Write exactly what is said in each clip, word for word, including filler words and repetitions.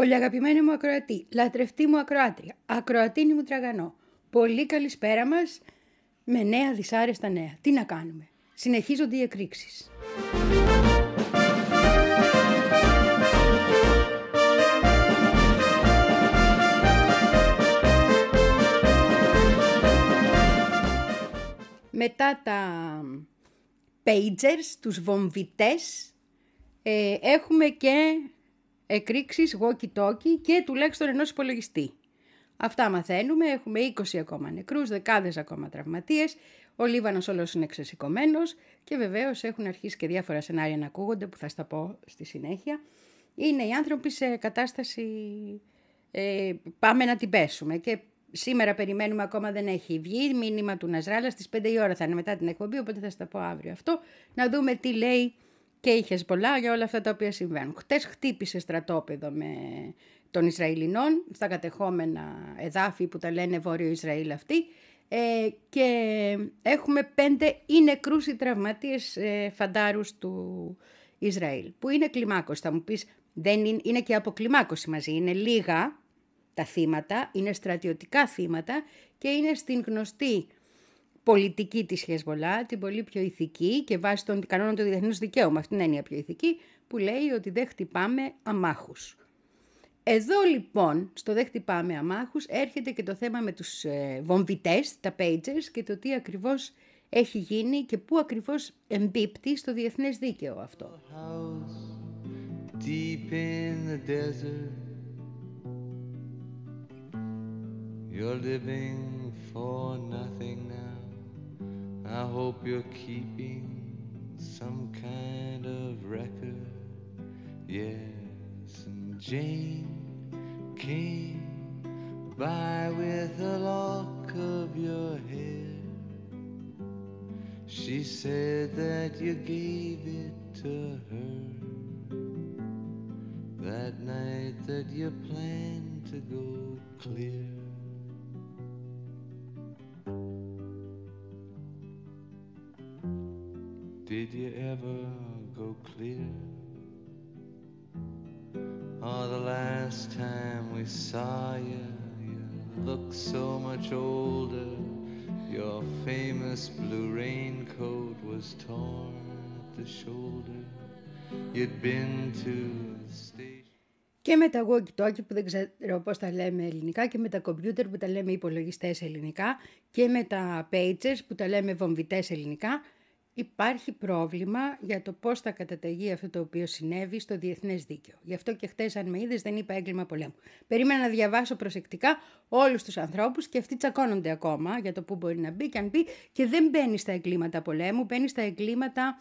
Πολύ αγαπημένη μου ακροατή, λατρευτή μου ακροάτρια, ακροατίνη μου τραγανό. Πολύ καλησπέρα μας με νέα δυσάρεστα νέα. Τι να κάνουμε. Συνεχίζονται οι εκρήξεις. Μετά τα pagers, τους βομβιτές, ε, έχουμε και εκρήξεις walkie-talkie και τουλάχιστον ενός υπολογιστή. Αυτά μαθαίνουμε, έχουμε είκοσι ακόμα νεκρούς, δεκάδες ακόμα τραυματίες, ο Λίβανος όλος είναι εξεσηκωμένος και βεβαίως έχουν αρχίσει και διάφορα σενάρια να ακούγονται που θα στα πω στη συνέχεια. Είναι οι άνθρωποι σε κατάσταση ε, πάμε να την πέσουμε και σήμερα περιμένουμε, ακόμα δεν έχει βγει, μήνυμα του Νασράλα, στις πέντε η ώρα θα είναι μετά την εκπομπή, οπότε θα στα πω αύριο αυτό, να δούμε τι λέει και η Χεσμπολά για όλα αυτά τα οποία συμβαίνουν. Χτες χτύπησε στρατόπεδο με των Ισραηλινών στα κατεχόμενα εδάφη που τα λένε Βόρειο Ισραήλ αυτοί ε, και έχουμε πέντε ή νεκρούς ή τραυματίες ε, φαντάρους του Ισραήλ, που είναι κλιμάκωση. Θα μου πεις, δεν είναι, είναι και αποκλιμάκωση μαζί, είναι λίγα τα θύματα, είναι στρατιωτικά θύματα και είναι στην γνωστή πολιτική της Χεσμπολά, την πολύ πιο ηθική και βάσει των κανόνων του διεθνούς δικαίου, με αυτήν την έννοια πιο ηθική, που λέει ότι δεν χτυπάμε αμάχους. Εδώ λοιπόν, στο δεν χτυπάμε αμάχους, έρχεται και το θέμα με τους ε, βομβιτές, τα pagers και το τι ακριβώς έχει γίνει και πού ακριβώς εμπίπτει στο διεθνές δίκαιο αυτό. Deep in the desert, you're living for nothing now. I hope you're keeping some kind of record. Yes, and Jane came by with a lock of your hair. She said that you gave it to her that night that you planned to go clear. Did you ever go clear? Oh, the last time we saw you, you looked so much older. Your famous blue raincoat was torn at the shoulder. You'd been to the station. Και με τα walkie-talkie που δεν ξέρω πώς τα λέμε ελληνικά και με τα κομπιούτερ που τα λέμε υπολογιστές ελληνικά και με τα pagers που τα λέμε βομβιτές ελληνικά, υπάρχει πρόβλημα για το πώς θα καταταγεί αυτό το οποίο συνέβη στο διεθνές δίκαιο. Γι' αυτό και χτες, αν με είδες, δεν είπα έγκλημα πολέμου. Περίμενα να διαβάσω προσεκτικά όλους τους ανθρώπους και αυτοί τσακώνονται ακόμα για το πού μπορεί να μπει και αν μπει και δεν μπαίνει στα εγκλήματα πολέμου, μπαίνει στα εγκλήματα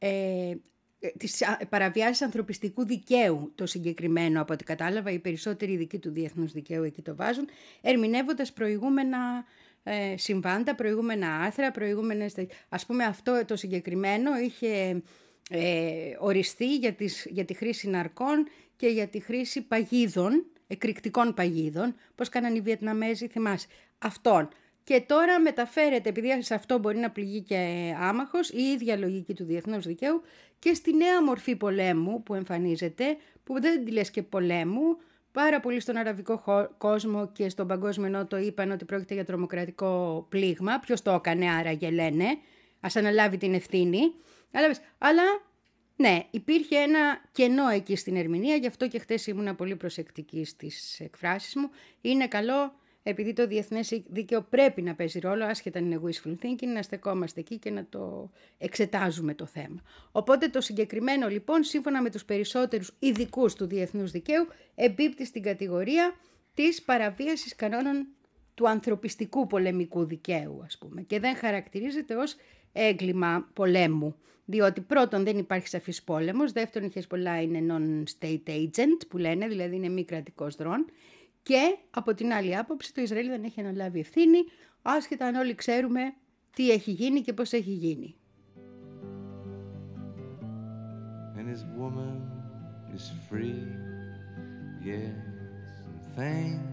ε, της παραβιάσης ανθρωπιστικού δικαίου, το συγκεκριμένο από ό,τι κατάλαβα, οι περισσότεροι ειδικοί του διεθνούς δικαίου εκεί το βάζουν, ερμηνεύοντας προηγούμενα Ε, συμβάντα, προηγούμενα άρθρα, προηγούμενες... Ας πούμε αυτό το συγκεκριμένο είχε ε, οριστεί για, τις, για τη χρήση ναρκών και για τη χρήση παγίδων, εκρηκτικών παγίδων, πώς κάνανε οι Βιετναμέζοι, θυμάσαι, αυτών. Και τώρα μεταφέρεται, επειδή σε αυτό μπορεί να πληγεί και άμαχος, η ίδια λογική του διεθνούς δικαίου και στη νέα μορφή πολέμου που εμφανίζεται, που δεν τη λες και πολέμου. Πάρα πολλοί στον αραβικό κόσμο και στον παγκόσμιο νότο είπαν ότι πρόκειται για τρομοκρατικό πλήγμα. Ποιος το έκανε άραγε, λένε. Ας αναλάβει την ευθύνη. Αλλά, αλλά ναι, υπήρχε ένα κενό εκεί στην ερμηνεία, γι' αυτό και χτες ήμουνα πολύ προσεκτική στις εκφράσεις μου. Είναι καλό, επειδή το διεθνές δίκαιο πρέπει να παίζει ρόλο, άσχετα αν είναι wishful thinking, να στεκόμαστε εκεί και να το εξετάζουμε το θέμα. Οπότε το συγκεκριμένο λοιπόν, σύμφωνα με τους περισσότερους ειδικούς του διεθνούς δικαίου, εμπίπτει στην κατηγορία της παραβίασης κανόνων του ανθρωπιστικού πολεμικού δικαίου, ας πούμε, και δεν χαρακτηρίζεται ως έγκλημα πολέμου. Διότι πρώτον δεν υπάρχει σαφής πόλεμος, δεύτερον η Χεσμπολά είναι non-state agent που λένε, δηλαδή είναι μη κρατικός δρόν. Και από την άλλη άποψη το Ισραήλ δεν έχει αναλάβει ευθύνη, άσχετα αν όλοι ξέρουμε τι έχει γίνει και πώς έχει γίνει. And his woman is free, yes, thanks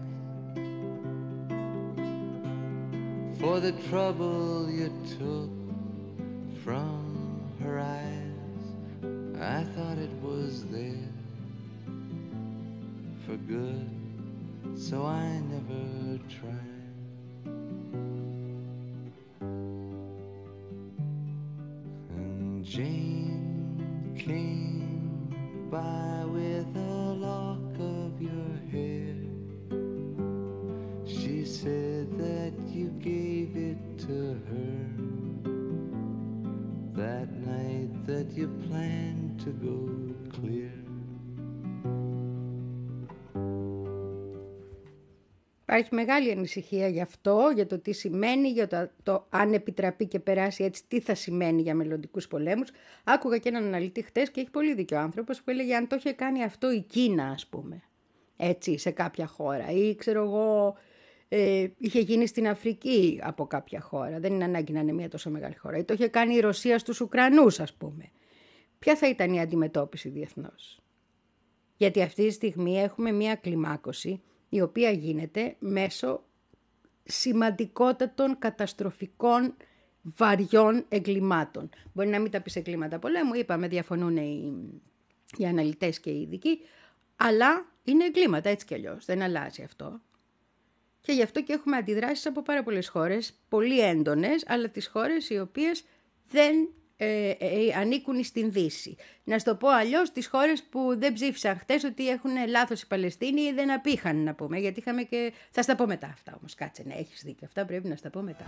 for the trouble you took from her eyes. I thought it was there for good, so I never tried. And Jane came by with a lock of your hair. She said that you gave it to her that night that you planned to go clear. Υπάρχει μεγάλη ανησυχία γι' αυτό, για το τι σημαίνει, για το, το αν επιτραπεί και περάσει έτσι, τι θα σημαίνει για μελλοντικούς πολέμους. Άκουγα και έναν αναλυτή χτες και έχει πολύ δίκιο άνθρωπος που έλεγε αν το είχε κάνει αυτό η Κίνα, ας πούμε, έτσι, σε κάποια χώρα ή ξέρω εγώ, ε, είχε γίνει στην Αφρική από κάποια χώρα, δεν είναι ανάγκη να είναι μια τόσο μεγάλη χώρα, ή το είχε κάνει η Ρωσία στους Ουκρανούς, ας πούμε. Ποια θα ήταν η αντιμετώπιση διεθνώς? Γιατί αυτή τη στιγμή έχουμε μια κλιμάκωση η οποία γίνεται μέσω σημαντικότατων καταστροφικών βαριών εγκλημάτων. Μπορεί να μην τα πεις εγκλήματα πολέμου, είπαμε, διαφωνούν οι, οι αναλυτές και οι ειδικοί, αλλά είναι εγκλήματα έτσι κι αλλιώς, δεν αλλάζει αυτό. Και γι' αυτό και έχουμε αντιδράσεις από πάρα πολλές χώρες, πολύ έντονες, αλλά τις χώρες οι οποίες δεν ε, ε, ανήκουν στην Δύση. Να στο πω αλλιώς, τις χώρες που δεν ψήφισαν χτες ότι έχουν λάθος οι Παλαιστίνοι ή δεν απήχαν, να πούμε, γιατί είχαμε και... Θα στα πω μετά αυτά όμως, κάτσε, ναι, έχεις δίκιο, αυτά πρέπει να στα πω μετά.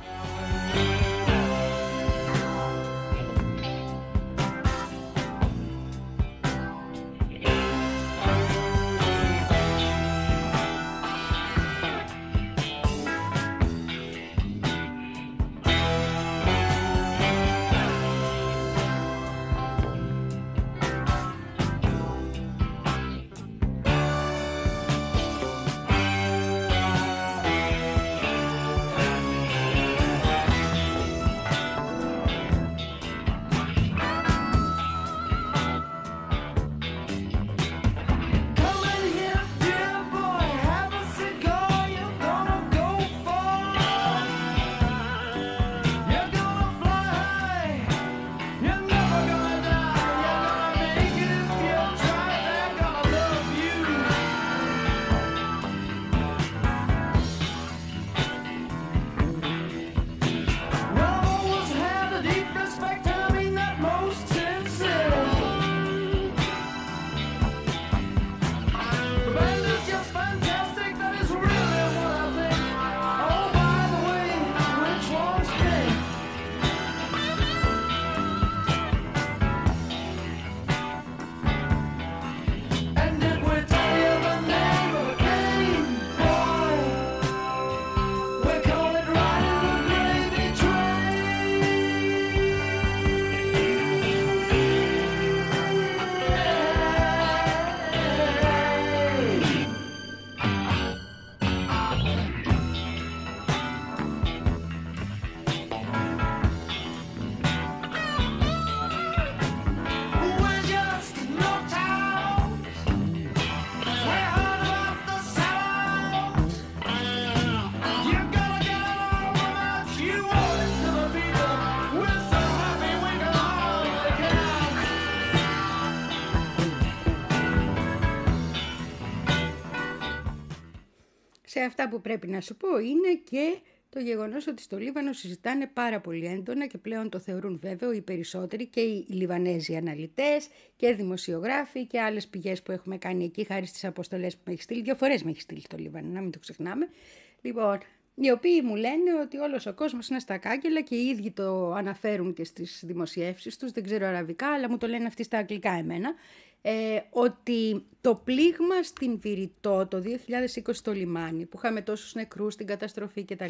Σε αυτά που πρέπει να σου πω είναι και το γεγονός ότι στο Λίβανο συζητάνε πάρα πολύ έντονα και πλέον το θεωρούν βέβαιο οι περισσότεροι και οι Λιβανέζοι αναλυτές και δημοσιογράφοι και άλλες πηγές που έχουμε κάνει εκεί χάρη στις αποστολές που με έχει στείλει. Δύο φορές με έχει στείλει στο Λίβανο, να μην το ξεχνάμε. Λοιπόν, οι οποίοι μου λένε ότι όλος ο κόσμος είναι στα κάγκελα και οι ίδιοι το αναφέρουν και στις δημοσιεύσεις τους, δεν ξέρω αραβικά, αλλά μου το λένε αυτοί στα αγγλικά εμένα, ε, ότι το πλήγμα στην Βηρητό το δύο χιλιάδες είκοσι στο λιμάνι, που είχαμε τόσους νεκρούς, την καταστροφή κτλ.,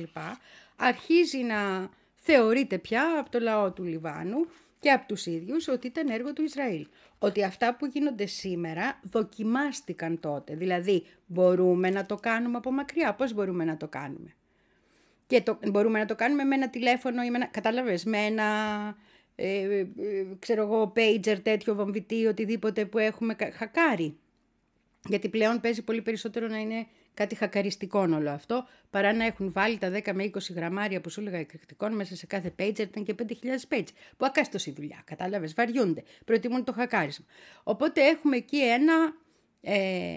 αρχίζει να θεωρείται πια από το λαό του Λιβάνου και από τους ίδιους ότι ήταν έργο του Ισραήλ. Ότι αυτά που γίνονται σήμερα δοκιμάστηκαν τότε. Δηλαδή, μπορούμε να το κάνουμε από μακριά. Πώς μπορούμε να το κάνουμε? Και το, μπορούμε να το κάνουμε με ένα τηλέφωνο ή με ένα, κατάλαβες, με ένα, ε, ε, ξέρω εγώ, pager, τέτοιο βομβιτή, οτιδήποτε που έχουμε χακάρει. Γιατί πλέον παίζει πολύ περισσότερο να είναι κάτι χακαριστικό όλο αυτό, παρά να έχουν βάλει τα δέκα με είκοσι γραμμάρια που σου έλεγα εκρηκτικών μέσα σε κάθε pager, ήταν και πέντε χιλιάδες page. Που ακάστοση δουλειά, κατάλαβες, βαριούνται, προτιμούν το χακάρισμα. Οπότε έχουμε εκεί ένα ε,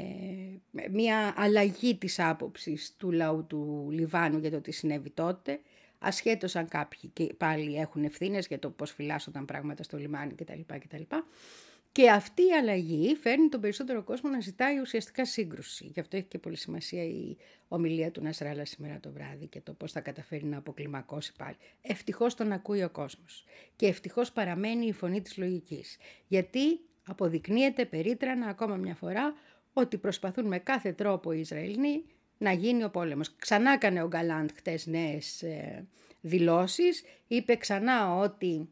μια αλλαγή της άποψης του λαού του Λιβάνου για το τι συνέβη τότε, ασχέτως αν κάποιοι και πάλι έχουν ευθύνες για το πώς φυλάσσονταν πράγματα στο λιμάνι κτλ. κτλ. Και αυτή η αλλαγή φέρνει τον περισσότερο κόσμο να ζητάει ουσιαστικά σύγκρουση. Γι' αυτό έχει και πολύ σημασία η ομιλία του Νασράλα σήμερα το βράδυ και το πώς θα καταφέρει να αποκλιμακώσει πάλι. Ευτυχώς τον ακούει ο κόσμος και ευτυχώς παραμένει η φωνή της λογικής. Γιατί αποδεικνύεται περίτρανα ακόμα μια φορά ότι προσπαθούν με κάθε τρόπο οι Ισραηλοί να γίνει ο πόλεμος. Ξανά έκανε ο Γκαλάντ χτες νέες ε, δηλώσεις, είπε ξανά ότι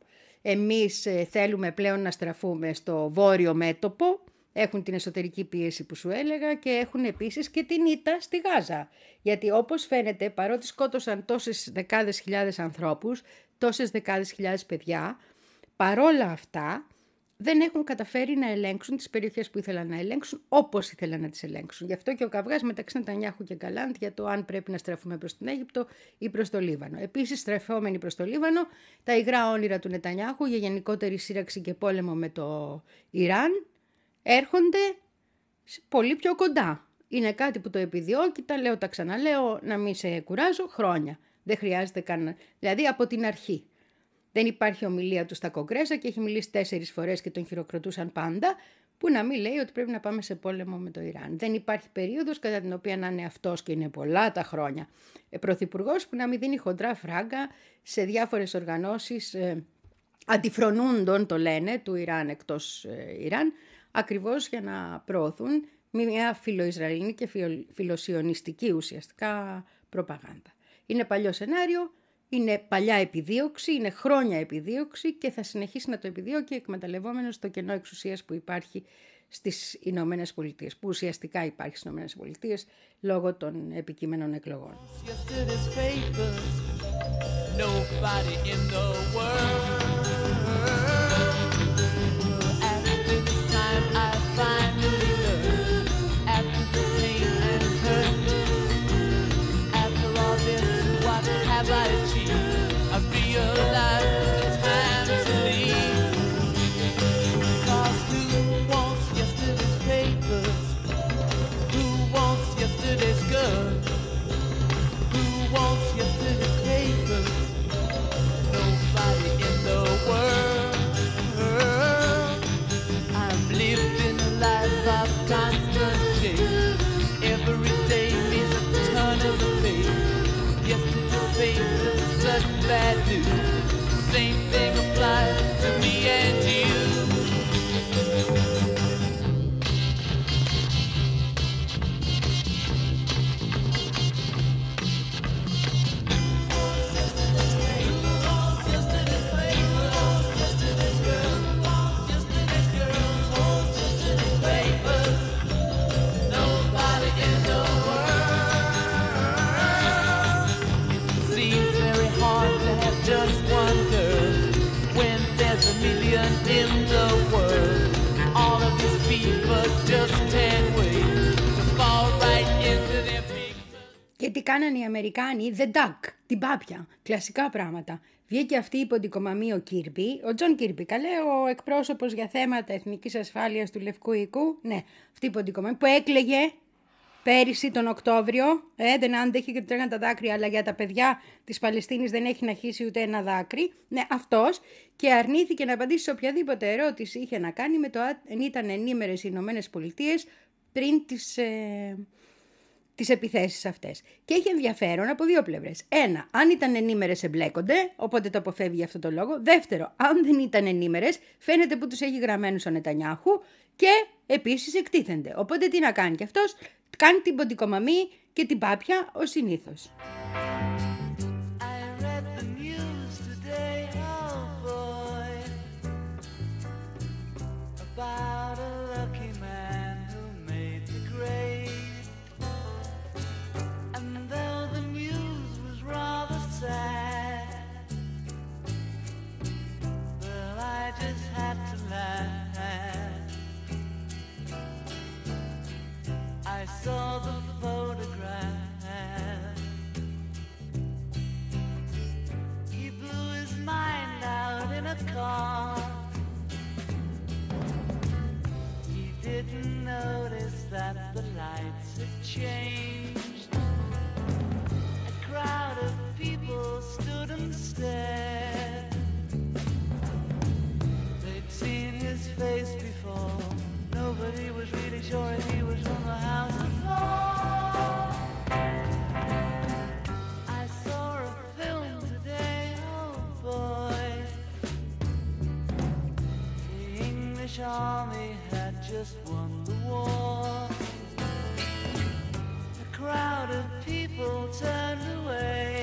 εμείς θέλουμε πλέον να στραφούμε στο βόρειο μέτωπο, έχουν την εσωτερική πίεση που σου έλεγα και έχουν επίσης και την ήττα στη Γάζα. Γιατί όπως φαίνεται, παρότι σκότωσαν τόσες δεκάδες χιλιάδες ανθρώπους, τόσες δεκάδες χιλιάδες παιδιά, παρόλα αυτά δεν έχουν καταφέρει να ελέγξουν τις περιοχές που ήθελαν να ελέγξουν όπως ήθελαν να τις ελέγξουν. Γι' αυτό και ο καυγάς μεταξύ Νετανιάχου και Γκαλάντ για το αν πρέπει να στραφούμε προς την Αίγυπτο ή προς το Λίβανο. Επίσης, στρεφόμενοι προς το Λίβανο, τα υγρά όνειρα του Νετανιάχου για γενικότερη σύραξη και πόλεμο με το Ιράν έρχονται πολύ πιο κοντά. Είναι κάτι που το επιδιώκει, τα λέω, τα ξαναλέω, να μην σε κουράζω, χρόνια. Δεν χρειάζεται καν, δηλαδή από την αρχή. Δεν υπάρχει ομιλία του στα Κογκρέσα και έχει μιλήσει τέσσερις φορές και τον χειροκροτούσαν πάντα, που να μην λέει ότι πρέπει να πάμε σε πόλεμο με το Ιράν. Δεν υπάρχει περίοδος κατά την οποία να είναι αυτός, και είναι πολλά τα χρόνια, πρωθυπουργός που να μην δίνει χοντρά φράγκα σε διάφορες οργανώσεις ε, αντιφρονούντων, το λένε, του Ιράν εκτός ε, Ιράν, ακριβώς για να προωθούν μια φιλοϊσραηλινή και φιλοσιωνιστική ουσιαστικά προπαγάνδα. Είναι παλιό σενάριο. Είναι παλιά επιδίωξη, είναι χρόνια επιδίωξη και θα συνεχίσει να το επιδιώκει εκμεταλλευόμενος το κενό εξουσίας που υπάρχει στις Ηνωμένες Πολιτείες, που ουσιαστικά υπάρχει στις Ηνωμένες Πολιτείες λόγω των επικείμενων εκλογών. Και τι κάνανε οι Αμερικάνοι, the duck, την πάπια, κλασικά πράγματα. Βγήκε αυτή η υποντικομαμή ο Κίρμπι, ο Τζον Κίρμπι, καλέ, ο εκπρόσωπος για θέματα εθνικής ασφάλειας του Λευκού Οίκου, ναι, αυτή η υποντικομαμή που έκλαιγε πέρυσι τον Οκτώβριο, ε, δεν άντεχε και του τρέχαν τα δάκρυα, αλλά για τα παιδιά της Παλαιστίνης δεν έχει να χύσει ούτε ένα δάκρυ, ναι, αυτός, και αρνήθηκε να απαντήσει σε οποιαδήποτε ερώτηση είχε να κάνει με το αν ήταν ενήμερες οι Ηνωμένες Πολιτείες πριν τις... Ε, τις επιθέσεις αυτές. Και έχει ενδιαφέρον από δύο πλευρές. Ένα, αν ήταν ενήμερες εμπλέκονται, οπότε το αποφεύγει για αυτό το λόγο. Δεύτερο, αν δεν ήταν ενήμερες, φαίνεται που τους έχει γραμμένους ο Νετανιάχου και επίσης εκτίθενται. Οπότε τι να κάνει κι αυτός, κάνει την ποντικομαμή και την πάπια ως συνήθως. I saw the photograph changed. A crowd of people stood and stared. They'd seen his face before. Nobody was really sure if he was from the House of Lords. I saw a film today, oh boy. The English army had just won the war. A crowd of people turned away,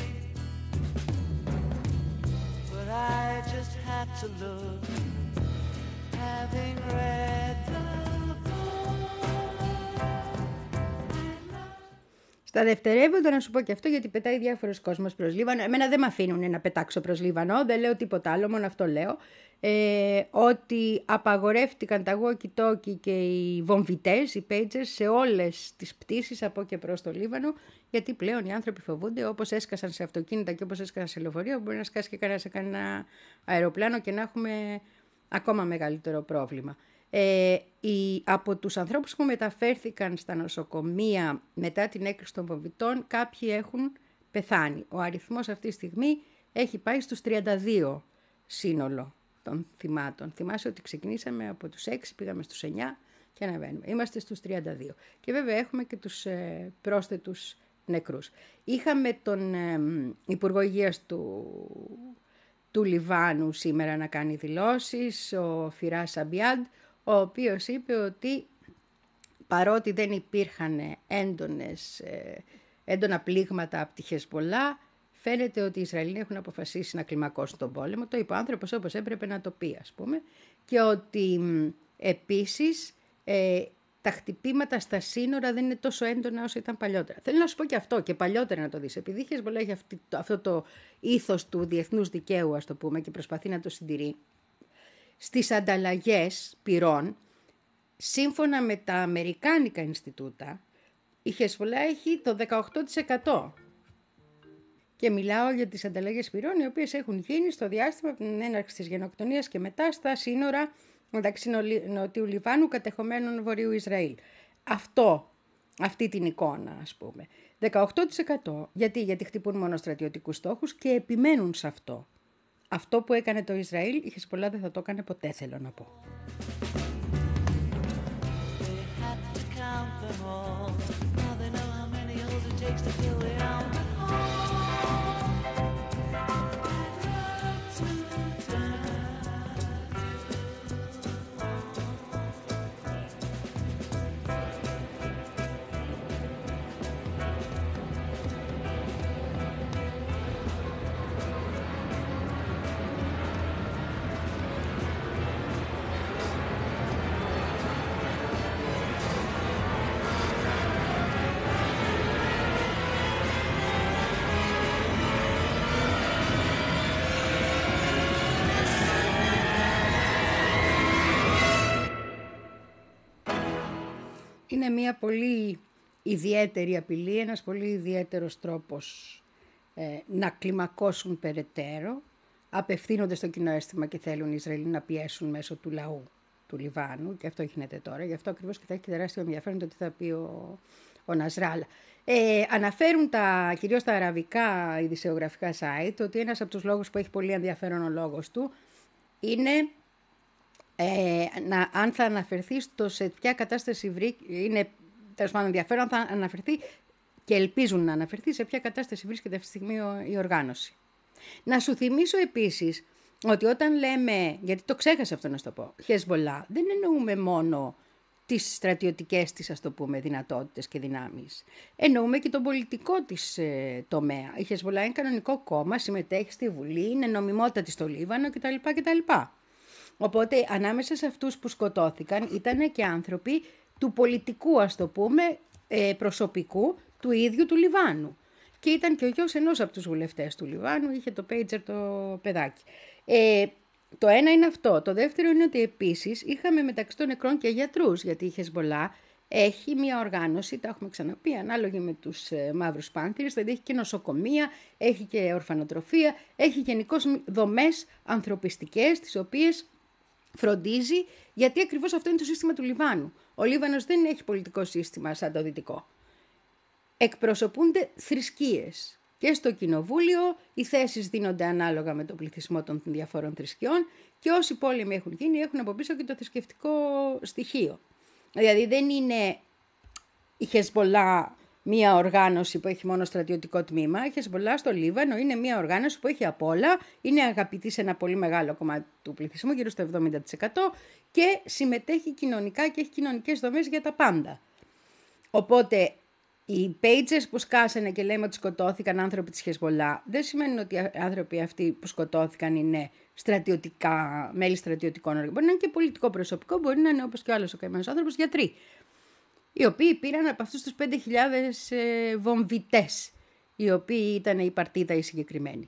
but I just had to look, having read the Στα δευτερεύοντα να σου πω και αυτό, γιατί πετάει διάφορος κόσμος προς Λίβανο. Εμένα δεν με αφήνουν να πετάξω προς Λίβανο, δεν λέω τίποτα άλλο, μόνο αυτό λέω. Ε, ότι απαγορεύτηκαν τα walkie-talkie και οι βομβιτές, οι pagers, σε όλες τις πτήσεις από και προς το Λίβανο, γιατί πλέον οι άνθρωποι φοβούνται, όπως έσκασαν σε αυτοκίνητα και όπως έσκασαν σε λεωφορεία, μπορεί να σκάσει και κανένα σε κανένα αεροπλάνο και να έχουμε ακόμα μεγαλύτερο πρόβλημα. Ε, οι, από τους ανθρώπους που μεταφέρθηκαν στα νοσοκομεία μετά την έκρηξη των βομβιτών, κάποιοι έχουν πεθάνει. Ο αριθμός αυτή τη στιγμή έχει πάει στους τριάντα δύο σύνολο των θυμάτων. Θυμάσαι ότι ξεκινήσαμε από τους έξι, πήγαμε στους εννιά και αναβαίνουμε. Είμαστε στους τριάντα δύο. Και βέβαια έχουμε και τους ε, πρόσθετους νεκρούς. Είχαμε τον ε, Υπουργό Υγείας του, του Λιβάνου σήμερα να κάνει δηλώσεις, ο Φιράς Αμπιάντ, ο οποίος είπε ότι παρότι δεν υπήρχαν έντονες, έντονα πλήγματα από τη Χεσμολά, φαίνεται ότι οι Ισραηλοί έχουν αποφασίσει να κλιμακώσουν τον πόλεμο. Το είπε ο άνθρωπος όπως έπρεπε να το πει, ας πούμε. Και ότι επίσης ε, τα χτυπήματα στα σύνορα δεν είναι τόσο έντονα όσο ήταν παλιότερα. Θέλω να σου πω και αυτό, και παλιότερα να το δεις. Επειδή η Χεσμολά έχει αυτή, αυτό το ήθος του διεθνούς δικαίου, ας το πούμε, και προσπαθεί να το συντηρεί. Στις ανταλλαγές πυρών, σύμφωνα με τα Αμερικάνικα Ινστιτούτα, η Χεσμολά έχει το δεκαοκτώ τοις εκατό. Και μιλάω για τις ανταλλαγές πυρών, οι οποίες έχουν γίνει στο διάστημα από την έναρξη της γενοκτονίας και μετά στα σύνορα μεταξύ Νοτιού Λιβάνου κατεχομένων Βορείου Ισραήλ. Αυτό, αυτή την εικόνα, ας πούμε. δεκαοκτώ τοις εκατό. Γιατί, γιατί χτυπούν μόνο στρατιωτικούς στόχους και επιμένουν σε αυτό. Αυτό που έκανε το Ισραήλ, η Χεσμολά δεν θα το έκανε ποτέ, θέλω να πω. Είναι μια πολύ ιδιαίτερη απειλή, ένας πολύ ιδιαίτερος τρόπος ε, να κλιμακώσουν περαιτέρω, απευθύνονται στο κοινό αίσθημα και θέλουν οι Ισραηλοί να πιέσουν μέσω του λαού του Λιβάνου, και αυτό γίνεται τώρα, γι' αυτό ακριβώς και θα έχει τεράστιο ενδιαφέρον το τι θα πει ο, ο Νασράλα. Ε, αναφέρουν τα, κυρίως τα αραβικά ειδησεογραφικά site, ότι ένας από τους λόγους που έχει πολύ ενδιαφέρον ο λόγος του είναι... Ε, να, αν θα αναφερθεί στο σε ποια κατάσταση βρίσκεται, είναι τέλος πάντων ενδιαφέρον, θα αναφερθεί και ελπίζουν να αναφερθεί σε ποια κατάσταση βρίσκεται αυτή τη στιγμή η οργάνωση. Να σου θυμίσω επίσης ότι όταν λέμε, γιατί το ξέχασα αυτό να σου το πω, Χεσμολά, δεν εννοούμε μόνο τις στρατιωτικές της, ας το πούμε, δυνατότητες και δυνάμεις. Εννοούμε και τον πολιτικό της ε, τομέα. Η Χεσμολά είναι κανονικό κόμμα, συμμετέχει στη Βουλή, είναι νομιμότητα της στο Λίβανο κτλ. κτλ. Οπότε ανάμεσα σε αυτούς που σκοτώθηκαν ήταν και άνθρωποι του πολιτικού, ας το πούμε, προσωπικού του ίδιου του Λιβάνου. Και ήταν και ο γιος ενός από τους βουλευτές του Λιβάνου, είχε το pager το παιδάκι. Ε, το ένα είναι αυτό. Το δεύτερο είναι ότι επίσης είχαμε μεταξύ των νεκρών και γιατρούς, γιατί η Χεσμολά έχει μια οργάνωση, τα έχουμε ξαναπεί, ανάλογη με τους ε, μαύρους πάνθηρες, δηλαδή έχει και νοσοκομεία, έχει και ορφανοτροφία, έχει γενικώς δομές ανθρωπιστικές, τις οποίες φροντίζει, γιατί ακριβώς αυτό είναι το σύστημα του Λιβάνου. Ο Λίβανος δεν έχει πολιτικό σύστημα σαν το δυτικό. εκπροσωπούνται θρησκείες. Και στο κοινοβούλιο οι θέσεις δίνονται ανάλογα με τον πληθυσμό των διαφόρων θρησκειών και όσοι πόλεμοι έχουν γίνει έχουν από πίσω και το θρησκευτικό στοιχείο. Δηλαδή δεν είναι η Χεσμολά μία οργάνωση που έχει μόνο στρατιωτικό τμήμα. Η Χεσμολά στο Λίβανο είναι μία οργάνωση που έχει απ' όλα, είναι αγαπητή σε ένα πολύ μεγάλο κομμάτι του πληθυσμού, γύρω στο εβδομήντα τοις εκατό, και συμμετέχει κοινωνικά και έχει κοινωνικές δομές για τα πάντα. Οπότε οι pages που σκάσανε και λέμε ότι σκοτώθηκαν άνθρωποι της Χεσμολά δεν σημαίνει ότι οι άνθρωποι αυτοί που σκοτώθηκαν είναι στρατιωτικά, μέλη στρατιωτικών οργάνων. Μπορεί να είναι και πολιτικό προσωπικό, μπορεί να είναι όπως και ο άλλος ο καημένος άνθρωπος, γιατροί, οι οποίοι πήραν από αυτούς τους πέντε χιλιάδες ε, βομβιτές, οι οποίοι ήταν η παρτίδα η συγκεκριμένη.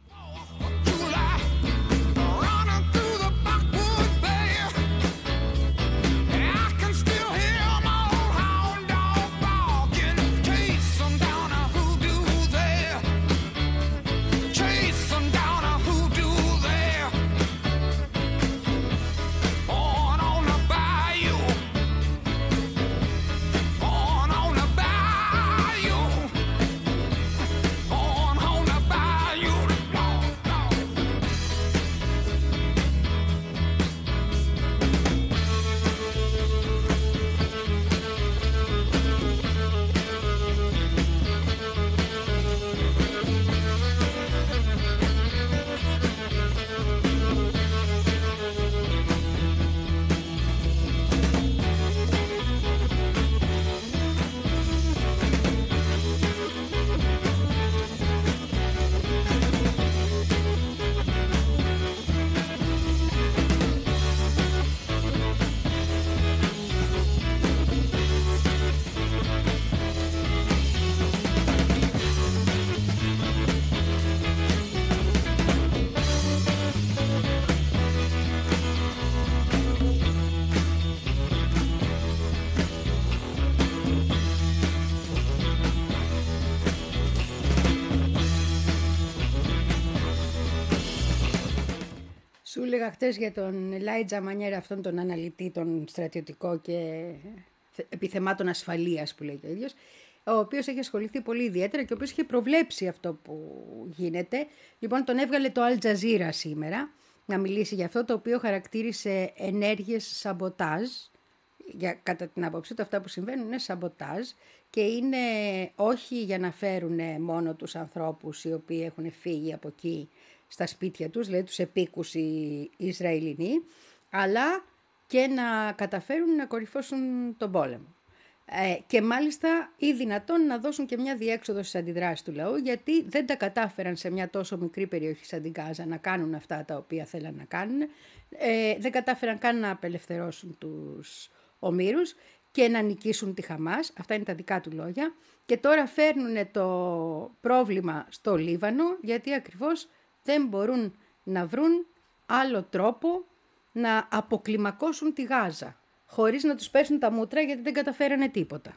Σου έλεγα χτες για τον Ελάιτζα Μανιέρα, αυτόν τον αναλυτή, τον στρατιωτικό και επιθεμάτων ασφαλείας που λέει και ο ίδιος, ο οποίος έχει ασχοληθεί πολύ ιδιαίτερα και ο οποίος είχε προβλέψει αυτό που γίνεται. Λοιπόν, τον έβγαλε το Al Jazeera σήμερα να μιλήσει για αυτό, το οποίο χαρακτήρισε ενέργειες σαμποτάζ. Για, κατά την άποψή του αυτά που συμβαίνουν είναι σαμποτάζ και είναι όχι για να φέρουν μόνο τους ανθρώπους οι οποίοι έχουν φύγει από εκεί στα σπίτια τους, δηλαδή τους επίκους οι Ισραηλινοί, αλλά και να καταφέρουν να κορυφώσουν τον πόλεμο. Ε, και μάλιστα ή δυνατόν να δώσουν και μια διέξοδο στις αντιδράσεις του λαού, γιατί δεν τα κατάφεραν σε μια τόσο μικρή περιοχή σαν την Γάζα να κάνουν αυτά τα οποία θέλαν να κάνουν, ε, δεν κατάφεραν καν να απελευθερώσουν τους ομήρους και να νικήσουν τη Χαμάς, αυτά είναι τα δικά του λόγια, και τώρα φέρνουν το πρόβλημα στο Λίβανο, γιατί ακριβώς δεν μπορούν να βρουν άλλο τρόπο να αποκλιμακώσουν τη Γάζα, χωρίς να τους πέσουν τα μούτρα, γιατί δεν καταφέρανε τίποτα.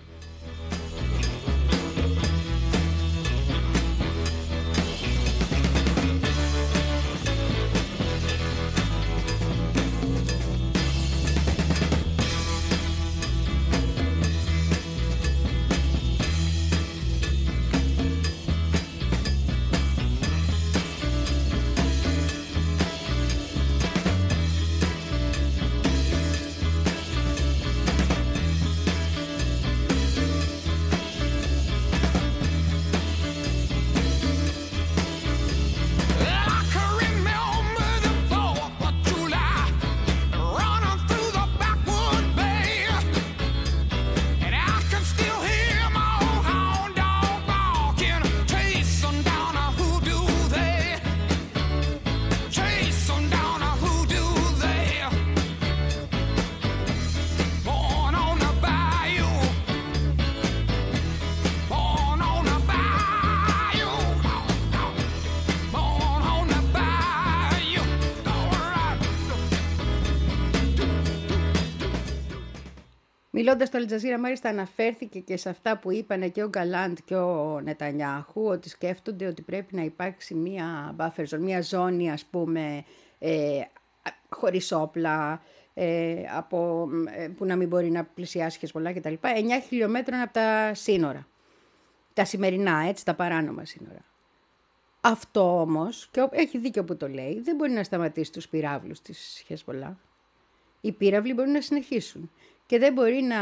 Μιλώντας στο Al Jazeera, μάλιστα αναφέρθηκε και σε αυτά που είπανε και ο Γκαλάντ και ο Νετανιάχου, ότι σκέφτονται ότι πρέπει να υπάρξει μία buffer zone, μία ζώνη, ας πούμε, ε, χωρίς όπλα, ε, από, ε, που να μην μπορεί να πλησιάσει Χεσμολά κτλ. εννιά χιλιόμετρων από τα σύνορα. Τα σημερινά, έτσι, τα παράνομα σύνορα. Αυτό όμως, και έχει δίκιο που το λέει, δεν μπορεί να σταματήσει τους πυράβλους της Χεσμολάχ. Οι πύραυλοι μπορούν να συνεχίσουν και δεν μπορεί να,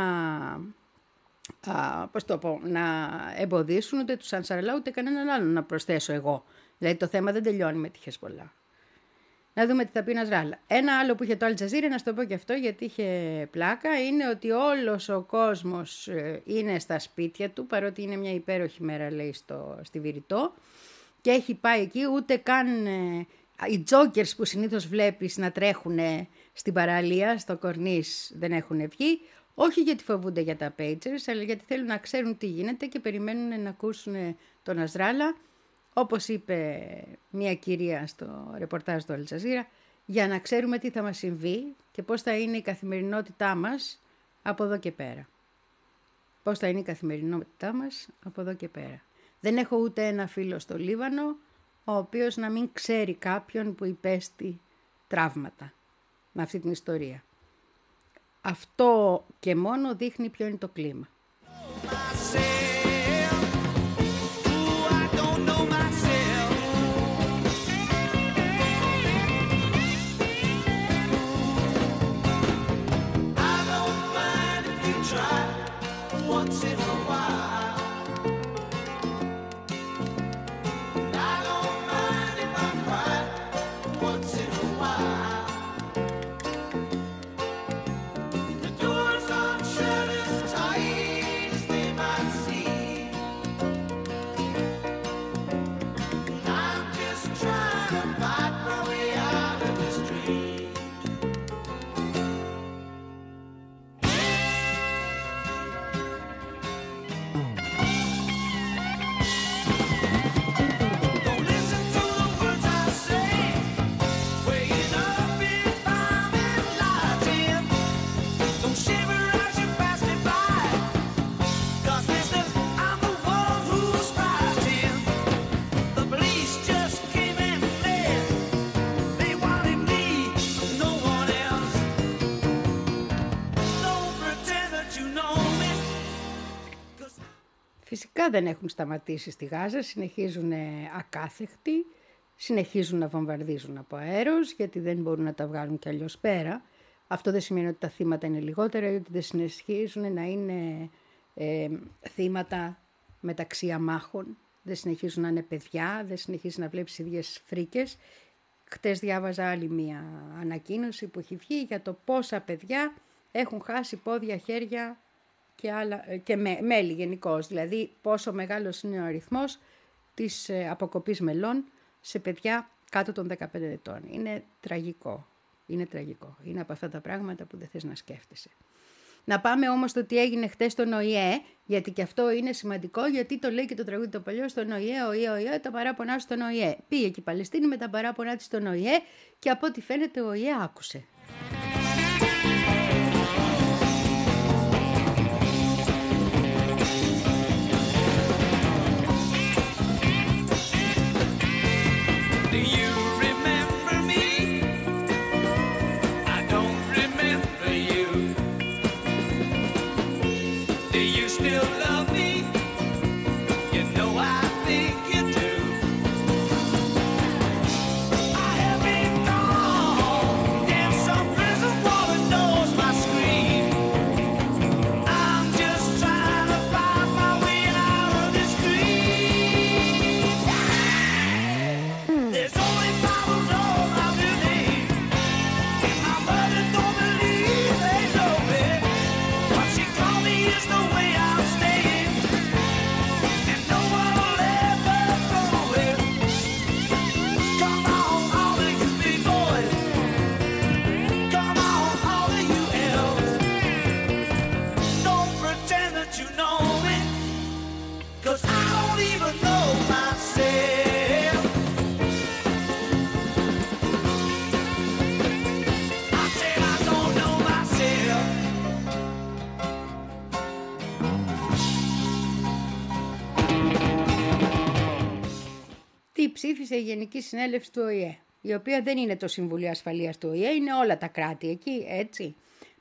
α, πώς το πω, να εμποδίσουν ούτε τους Ανσαραλά ούτε κανέναν άλλον, να προσθέσω εγώ. Δηλαδή το θέμα δεν τελειώνει με τη Χεσμολάχ. Να δούμε τι θα πει Νασράλα. Ένα άλλο που είχε το Αλτζαζίρα, να σου το πω και αυτό γιατί είχε πλάκα, είναι ότι όλος ο κόσμος είναι στα σπίτια του, παρότι είναι μια υπέροχη μέρα, λέει, στο, στη Βηρητό, και έχει πάει εκεί, ούτε καν ε, οι τζόκερς που συνήθως βλέπεις να τρέχουν στην παραλία, στο κορνίς, δεν έχουν βγει, όχι γιατί φοβούνται για τα pagers, αλλά γιατί θέλουν να ξέρουν τι γίνεται και περιμένουν να ακούσουν τον Νασράλα, όπως είπε μια κυρία στο ρεπορτάζ του Αλτζαζίρα, για να ξέρουμε τι θα μας συμβεί και πώς θα είναι η καθημερινότητά μας από εδώ και πέρα. Πώς θα είναι η καθημερινότητά μας από εδώ και πέρα. Δεν έχω ούτε ένα φίλο στο Λίβανο, ο οποίος να μην ξέρει κάποιον που υπέστη τραύματα με αυτή την ιστορία. Αυτό και μόνο δείχνει ποιο είναι το κλίμα. Φυσικά δεν έχουν σταματήσει στη Γάζα, συνεχίζουν ακάθεκτοι, συνεχίζουν να βομβαρδίζουν από αέρος, γιατί δεν μπορούν να τα βγάλουν κι αλλιώς πέρα. Αυτό δεν σημαίνει ότι τα θύματα είναι λιγότερα ή ότι δεν συνεχίζουν να είναι ε, θύματα μεταξύ αμάχων, δεν συνεχίζουν να είναι παιδιά, δεν συνεχίζει να βλέπεις ίδιες φρίκες. Χτες διάβαζα άλλη μία ανακοίνωση που έχει βγει για το πόσα παιδιά έχουν χάσει πόδια, χέρια και, άλλα, και με, μέλη γενικώς. Δηλαδή πόσο μεγάλος είναι ο αριθμός της ε, αποκοπής μελών σε παιδιά κάτω των δεκαπέντε ετών. Είναι τραγικό. Είναι τραγικό. Είναι από αυτά τα πράγματα που δεν θες να σκέφτεσαι. Να πάμε όμως στο τι έγινε χτες στον Ο Η Ε, γιατί και αυτό είναι σημαντικό, γιατί το λέει και το τραγούδι το παλιό στον Ο Η Ε, Ο Η Ε, Ο Η Ε, τα παράπονά σου στον Ο Η Ε. Πήγε και η Παλαιστίνη με τα παράπονά της στον Ο Η Ε και από ό,τι φαίνεται ο Ο Η Ε άκουσε. Ψήφισε η Γενική Συνέλευση του Ο Η Ε, η οποία δεν είναι το Συμβουλίο Ασφαλείας του Ο Η Ε, είναι όλα τα κράτη εκεί, έτσι.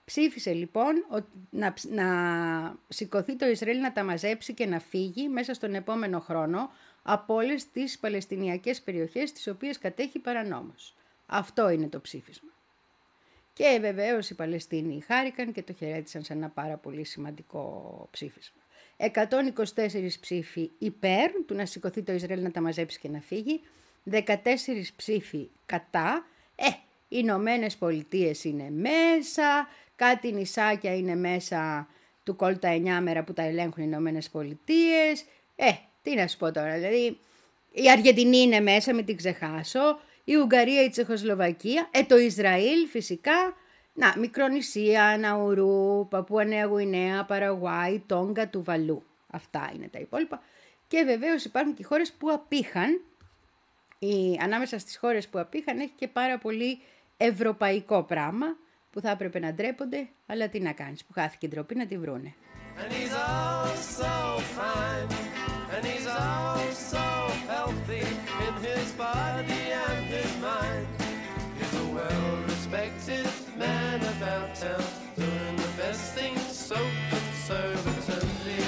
Ψήφισε λοιπόν να, να σηκωθεί το Ισραήλ να τα μαζέψει και να φύγει μέσα στον επόμενο χρόνο από όλες τις παλαιστινιακές περιοχές τις οποίες κατέχει παρανόμως. Αυτό είναι το ψήφισμα. Και βεβαίως οι Παλαιστίνοι χάρηκαν και το χαιρέτησαν σε ένα πάρα πολύ σημαντικό ψήφισμα. εκατόν είκοσι τέσσερις ψήφοι υπέρ του να σηκωθεί το Ισραήλ να τα μαζέψει και να φύγει, δεκατέσσερις ψήφοι κατά. Ε, οι Ηνωμένες Πολιτείες είναι μέσα, κάτι νησάκια είναι μέσα του κόλτα εννιά μέρα που τα ελέγχουν οι Ηνωμένες Πολιτείες. Ε, τι να σου πω τώρα, δηλαδή η Αργεντινή είναι μέσα, μην την ξεχάσω, η Ουγγαρία, η Τσεχοσλοβακία, ε, το Ισραήλ φυσικά, να, Μικρονησία, Ναουρού, Παππούα Νέα Γουινέα, Παραγουάι, Τόγκα, Τουβαλού. Αυτά είναι τα υπόλοιπα. Και βεβαίως υπάρχουν και χώρες που απήχαν. Η, ανάμεσα στις χώρες που απήχαν έχει και πάρα πολύ ευρωπαϊκό πράγμα που θα έπρεπε να ντρέπονται, αλλά τι να κάνεις, που χάθηκε η ντροπή να τη βρούνε. And he's all so fine, and he's all so healthy in his body and his mind. He's a well-respected man about town, doing the best things so conservatively.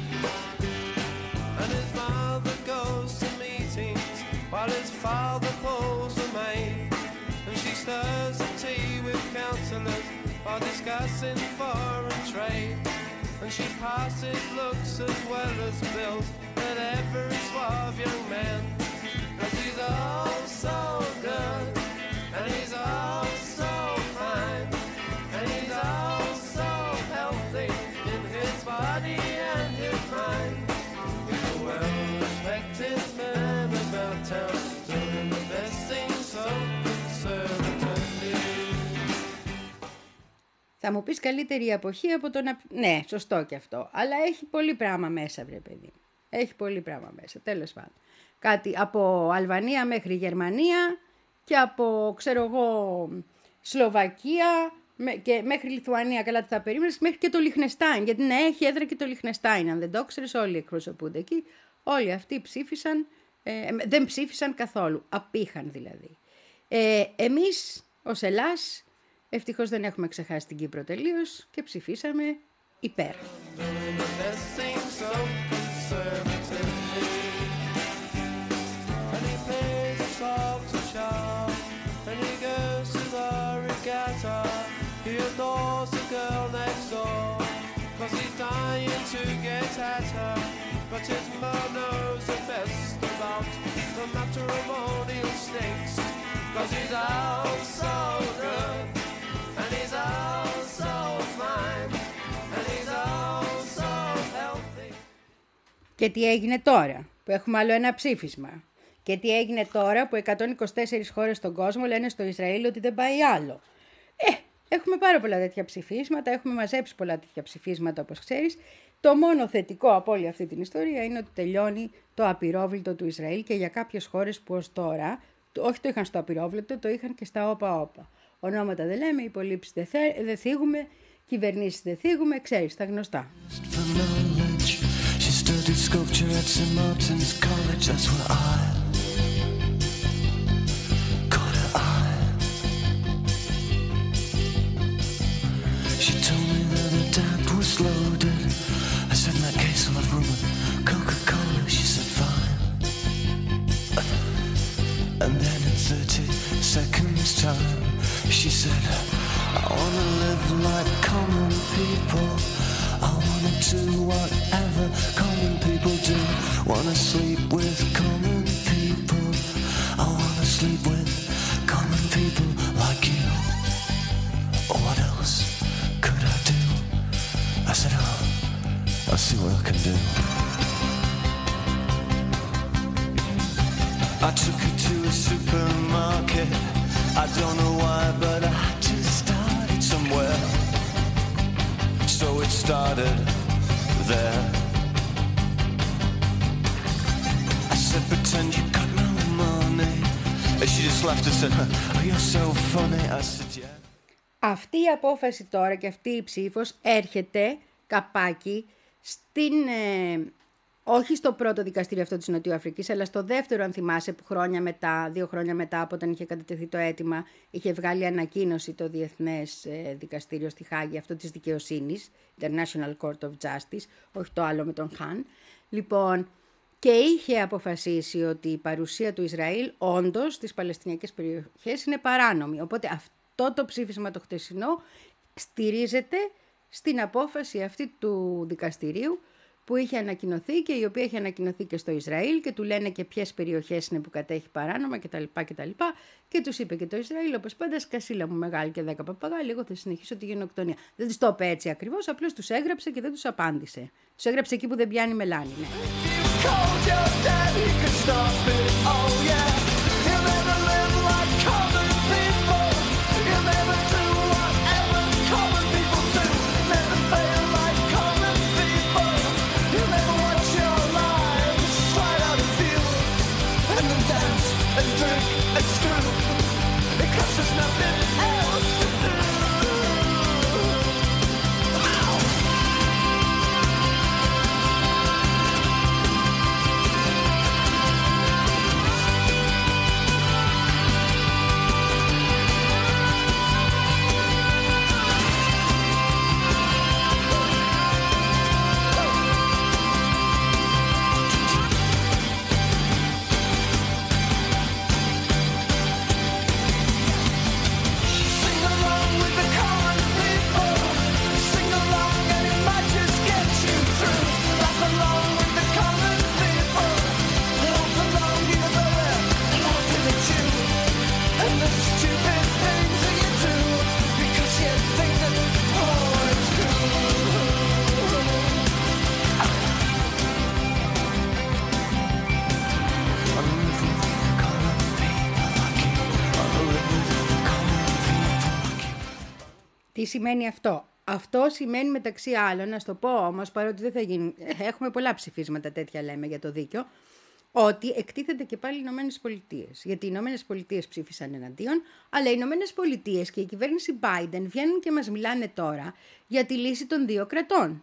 And his mother goes to meetings while his father pulls a maid, and she stirs the tea with counsellors while discussing foreign trade. And she passes looks as well as bills at every suave young man. Cause he's all so good, and he's all so fine, and he's all so healthy in his body and his mind. He's a well-respected man about town, doing the best things so conservatively. Θα μου πεις καλύτερη εποχή από το να... Ναι, σωστό και αυτό. Αλλά έχει πολύ πράγμα μέσα, βρε παιδί. Έχει πολύ πράγμα μέσα, τέλος πάντων. Κάτι από Αλβανία μέχρι Γερμανία και από, ξέρω εγώ, Σλοβακία και μέχρι Λιθουανία, καλά τι θα περίμενες, μέχρι και το Λιχνεστάιν. Γιατί ναι, έχει έδρα και το Λιχνεστάιν. Αν δεν το ξέρεις, όλοι εκπροσωπούνται εκεί. Όλοι αυτοί ψήφισαν, ε, δεν ψήφισαν καθόλου. Απήχαν δηλαδή. Ε, εμείς, ως Ελλάς, ευτυχώς δεν έχουμε ξεχάσει την Κύπρο τελείως και ψηφίσαμε υπέρ. And he's all so fine, and he's all so healthy. Και τι έγινε τώρα που έχουμε άλλο ένα ψήφισμα? Και τι έγινε τώρα που εκατόν είκοσι τέσσερις χώρες στον κόσμο λένε στο Ισραήλ ότι δεν πάει άλλο? Ε, έχουμε πάρα πολλά τέτοια ψηφίσματα, έχουμε μαζέψει πολλά τέτοια ψηφίσματα όπως ξέρεις. Το μόνο θετικό από όλη αυτή την ιστορία είναι ότι τελειώνει το απειρόβλητο του Ισραήλ και για κάποιες χώρες που ως τώρα, όχι το είχαν στο απειρόβλητο, το είχαν και στα όπα-όπα. Ονόματα δεν λέμε, υπολείψεις δεν, δεν θίγουμε, κυβερνήσεις δεν θίγουμε, ξέρεις τα γνωστά. And then in thirty seconds time she said, I wanna live like common people, I wanna do whatever common people do, wanna sleep with common people, I wanna sleep with common people like you. What else could I do? I said, oh, I'll see what I can do. I took her to a supermarket, I don't know why, but I had to start it somewhere. So it started there. I said, pretend you got no money. And she just laughed and said, oh, you're so funny. I said, yeah. Αυτή η απόφαση τώρα και αυτή η ψήφος έρχεται καπάκι στην... Ε, όχι στο πρώτο δικαστήριο αυτό της Νοτιοαφρικής, αλλά στο δεύτερο, αν θυμάσαι, που χρόνια μετά, δύο χρόνια μετά από όταν είχε κατατεθεί το αίτημα, είχε βγάλει ανακοίνωση το Διεθνές Δικαστήριο στη Χάγη, αυτό της δικαιοσύνης, International Court of Justice, όχι το άλλο με τον Χαν. Λοιπόν, και είχε αποφασίσει ότι η παρουσία του Ισραήλ όντως στις Παλαιστινιακές περιοχές είναι παράνομη. Οπότε αυτό το ψήφισμα το χτεσινό στηρίζεται στην απόφαση αυτή του δικαστηρίου που είχε ανακοινωθεί και η οποία είχε ανακοινωθεί και στο Ισραήλ και του λένε και ποιες περιοχές είναι που κατέχει παράνομα κτλ. κτλ. Και τους είπε και το Ισραήλ, όπως πάντα, σκασίλα μου μεγάλη και δέκα παπαγάλοι, εγώ θα συνεχίσω τη γενοκτονία. Δεν τους το είπε έτσι ακριβώς, απλώς τους έγραψε και δεν τους απάντησε. Τους έγραψε εκεί που δεν πιάνει μελάνι. Ναι. Τι σημαίνει αυτό? Αυτό σημαίνει μεταξύ άλλων, να στο πω όμως, παρότι δεν θα γίνει, έχουμε πολλά ψηφίσματα τέτοια λέμε για το δίκαιο, ότι εκτίθενται και πάλι οι Ηνωμένες Πολιτείες. Γιατί οι Ηνωμένες Πολιτείες ψήφισαν εναντίον, αλλά οι Ηνωμένες Πολιτείες και η κυβέρνηση Biden βγαίνουν και μας μιλάνε τώρα για τη λύση των δύο κρατών.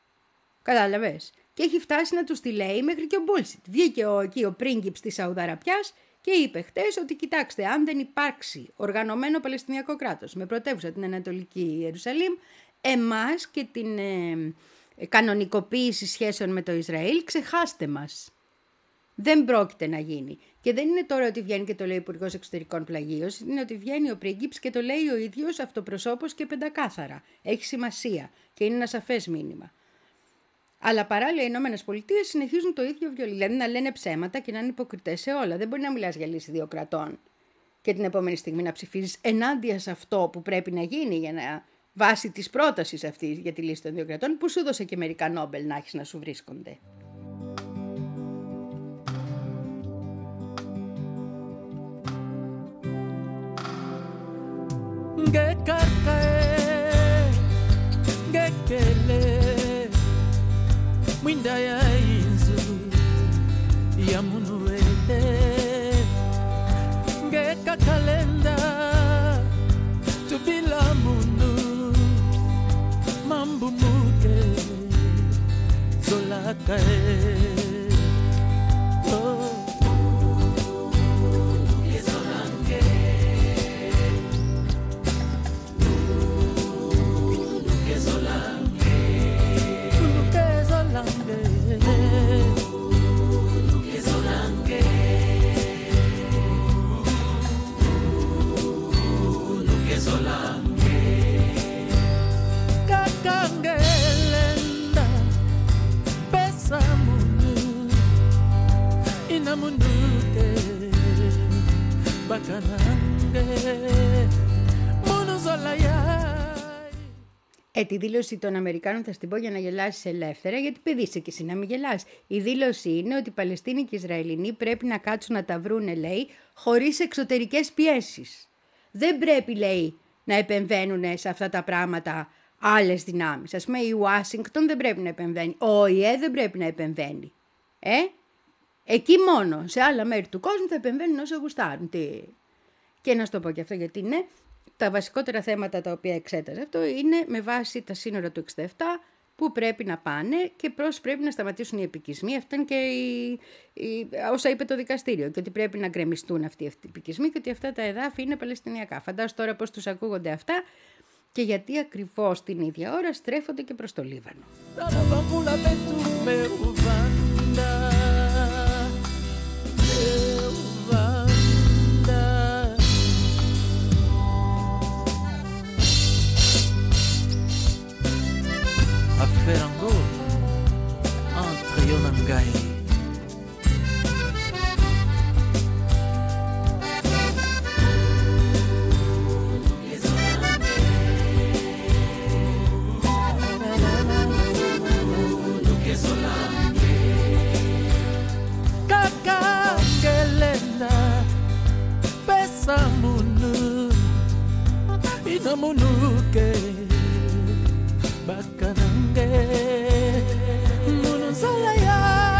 Κατάλαβες? Και έχει φτάσει να τους τη λέει μέχρι και ο Bullshit. Βγήκε ο, εκεί ο πρίγκιπς της Σαουδαραπιάς και είπε χτες ότι κοιτάξτε, αν δεν υπάρξει οργανωμένο Παλαιστινιακό κράτος με πρωτεύουσα την Ανατολική Ιερουσαλήμ, εμάς και την ε, ε, κανονικοποίηση σχέσεων με το Ισραήλ, ξεχάστε μας. Δεν πρόκειται να γίνει. Και δεν είναι τώρα ότι βγαίνει και το λέει ο Υπουργός Εξωτερικών Πλαγίος, είναι ότι βγαίνει ο πρίγκιπς και το λέει ο ίδιος αυτοπροσώπος και πεντακάθαρα. Έχει σημασία και είναι ένα σαφές μήνυμα. Αλλά παράλληλα οι Ηνωμένες Πολιτείες συνεχίζουν το ίδιο βιολί. Δηλαδή να λένε ψέματα και να είναι υποκριτές σε όλα. Δεν μπορεί να μιλάς για λύση δύο κρατών και την επόμενη στιγμή να ψηφίζεις ενάντια σε αυτό που πρέπει να γίνει για να βάσει της πρότασης αυτής για τη λύση των δύο κρατών, που σου έδωσε και μερικά Νόμπελ να έχεις να σου βρίσκονται. Mwinda ya inzu ya munuwele ngeka kalenda tubila munu mambu muke zolakae oh Ε, τη δήλωση των Αμερικάνων θα στην πω για να γελάσεις ελεύθερα, γιατί παιδί είσαι και εσύ να μην γελάς. Η δήλωση είναι ότι οι Παλαιστίνοι και οι Ισραηλινοί πρέπει να κάτσουν να τα βρούνε, λέει, χωρίς εξωτερικές πιέσεις. Δεν πρέπει, λέει, να επεμβαίνουν σε αυτά τα πράγματα άλλες δυνάμεις. Ας πούμε, η Ουάσιγκτον δεν πρέπει να επεμβαίνει. Ο ΟΗΕ δεν πρέπει να επεμβαίνει. Ε, εκεί μόνο. Σε άλλα μέρη του κόσμου θα επεμβαίνουν όσο γουστάρουν. Τι... Και να σου το πω και αυτό γιατί είναι. Τα βασικότερα θέματα τα οποία εξέταζε αυτό είναι με βάση τα σύνορα του εξήντα επτά, που πρέπει να πάνε και πώς πρέπει να σταματήσουν οι επικισμοί. Αυτό είναι και η, η, όσα είπε το δικαστήριο, και ότι πρέπει να γκρεμιστούν αυτοί, αυτοί οι επικισμοί και ότι αυτά τα εδάφη είναι παλαιστινιακά. Φαντάσου τώρα πώς τους ακούγονται αυτά και γιατί ακριβώς την ίδια ώρα στρέφονται και προς το Λίβανο. Faire un go entre Yonangai. Kakakelenda pesa munu inamunuke bakanange munuzala ya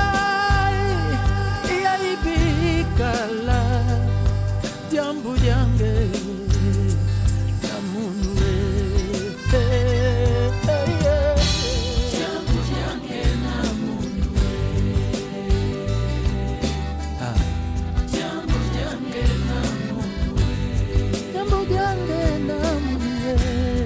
ya ibikala jambu yange namunwe jambu yange namunwe ah jambu yange namunwe jambu yange namunwe.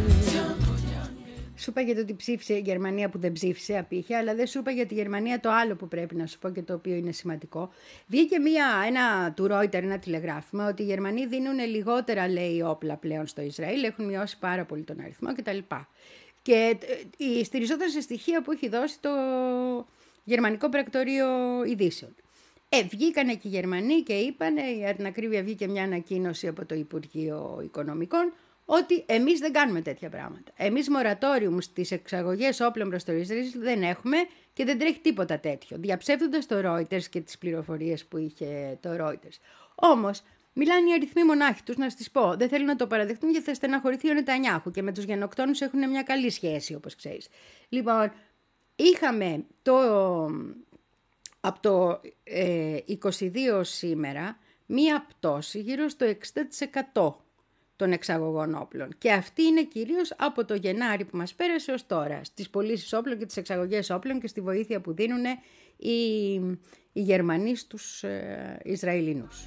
Σου είπα για το ότι ψήφισε η Γερμανία που δεν ψήφισε, απήχε, αλλά δεν σου είπα για τη Γερμανία το άλλο που πρέπει να σου πω και το οποίο είναι σημαντικό. Βγήκε μία, ένα του Reuters, ένα τηλεγράφημα, ότι οι Γερμανοί δίνουν λιγότερα, λέει, όπλα πλέον στο Ισραήλ, έχουν μειώσει πάρα πολύ τον αριθμό κτλ. Και στηριζόταν σε στοιχεία που έχει δώσει το Γερμανικό Πρακτορείο Ειδήσεων. Ε, βγήκανε και οι Γερμανοί και είπανε, για την ακρίβεια βγήκε μια ανακοίνωση από το Υπουργείο Οικονομικών, ότι εμείς δεν κάνουμε τέτοια πράγματα. Εμείς μορατόριουμ στις εξαγωγές όπλων προς το Ισραήλ δεν έχουμε και δεν τρέχει τίποτα τέτοιο. Διαψεύδοντας το Reuters και τις πληροφορίες που είχε το Reuters. Όμως, μιλάνε οι αριθμοί μονάχοι τους, να σας πω. Δεν θέλουν να το παραδεχτούν γιατί θα στεναχωρηθεί ο Νετανιάχου και με τους γενοκτόνους έχουν μια καλή σχέση, όπως ξέρεις. Λοιπόν, είχαμε το, από το ε, είκοσι δύο σήμερα μία πτώση γύρω στο εξήντα τοις εκατό των εξαγωγών όπλων. Και αυτή είναι κυρίως από το Γενάρη που μας πέρασε ως τώρα, στις πωλήσεις όπλων και τις εξαγωγές όπλων και στη βοήθεια που δίνουν οι, οι Γερμανοί στους ε, Ισραηλινούς.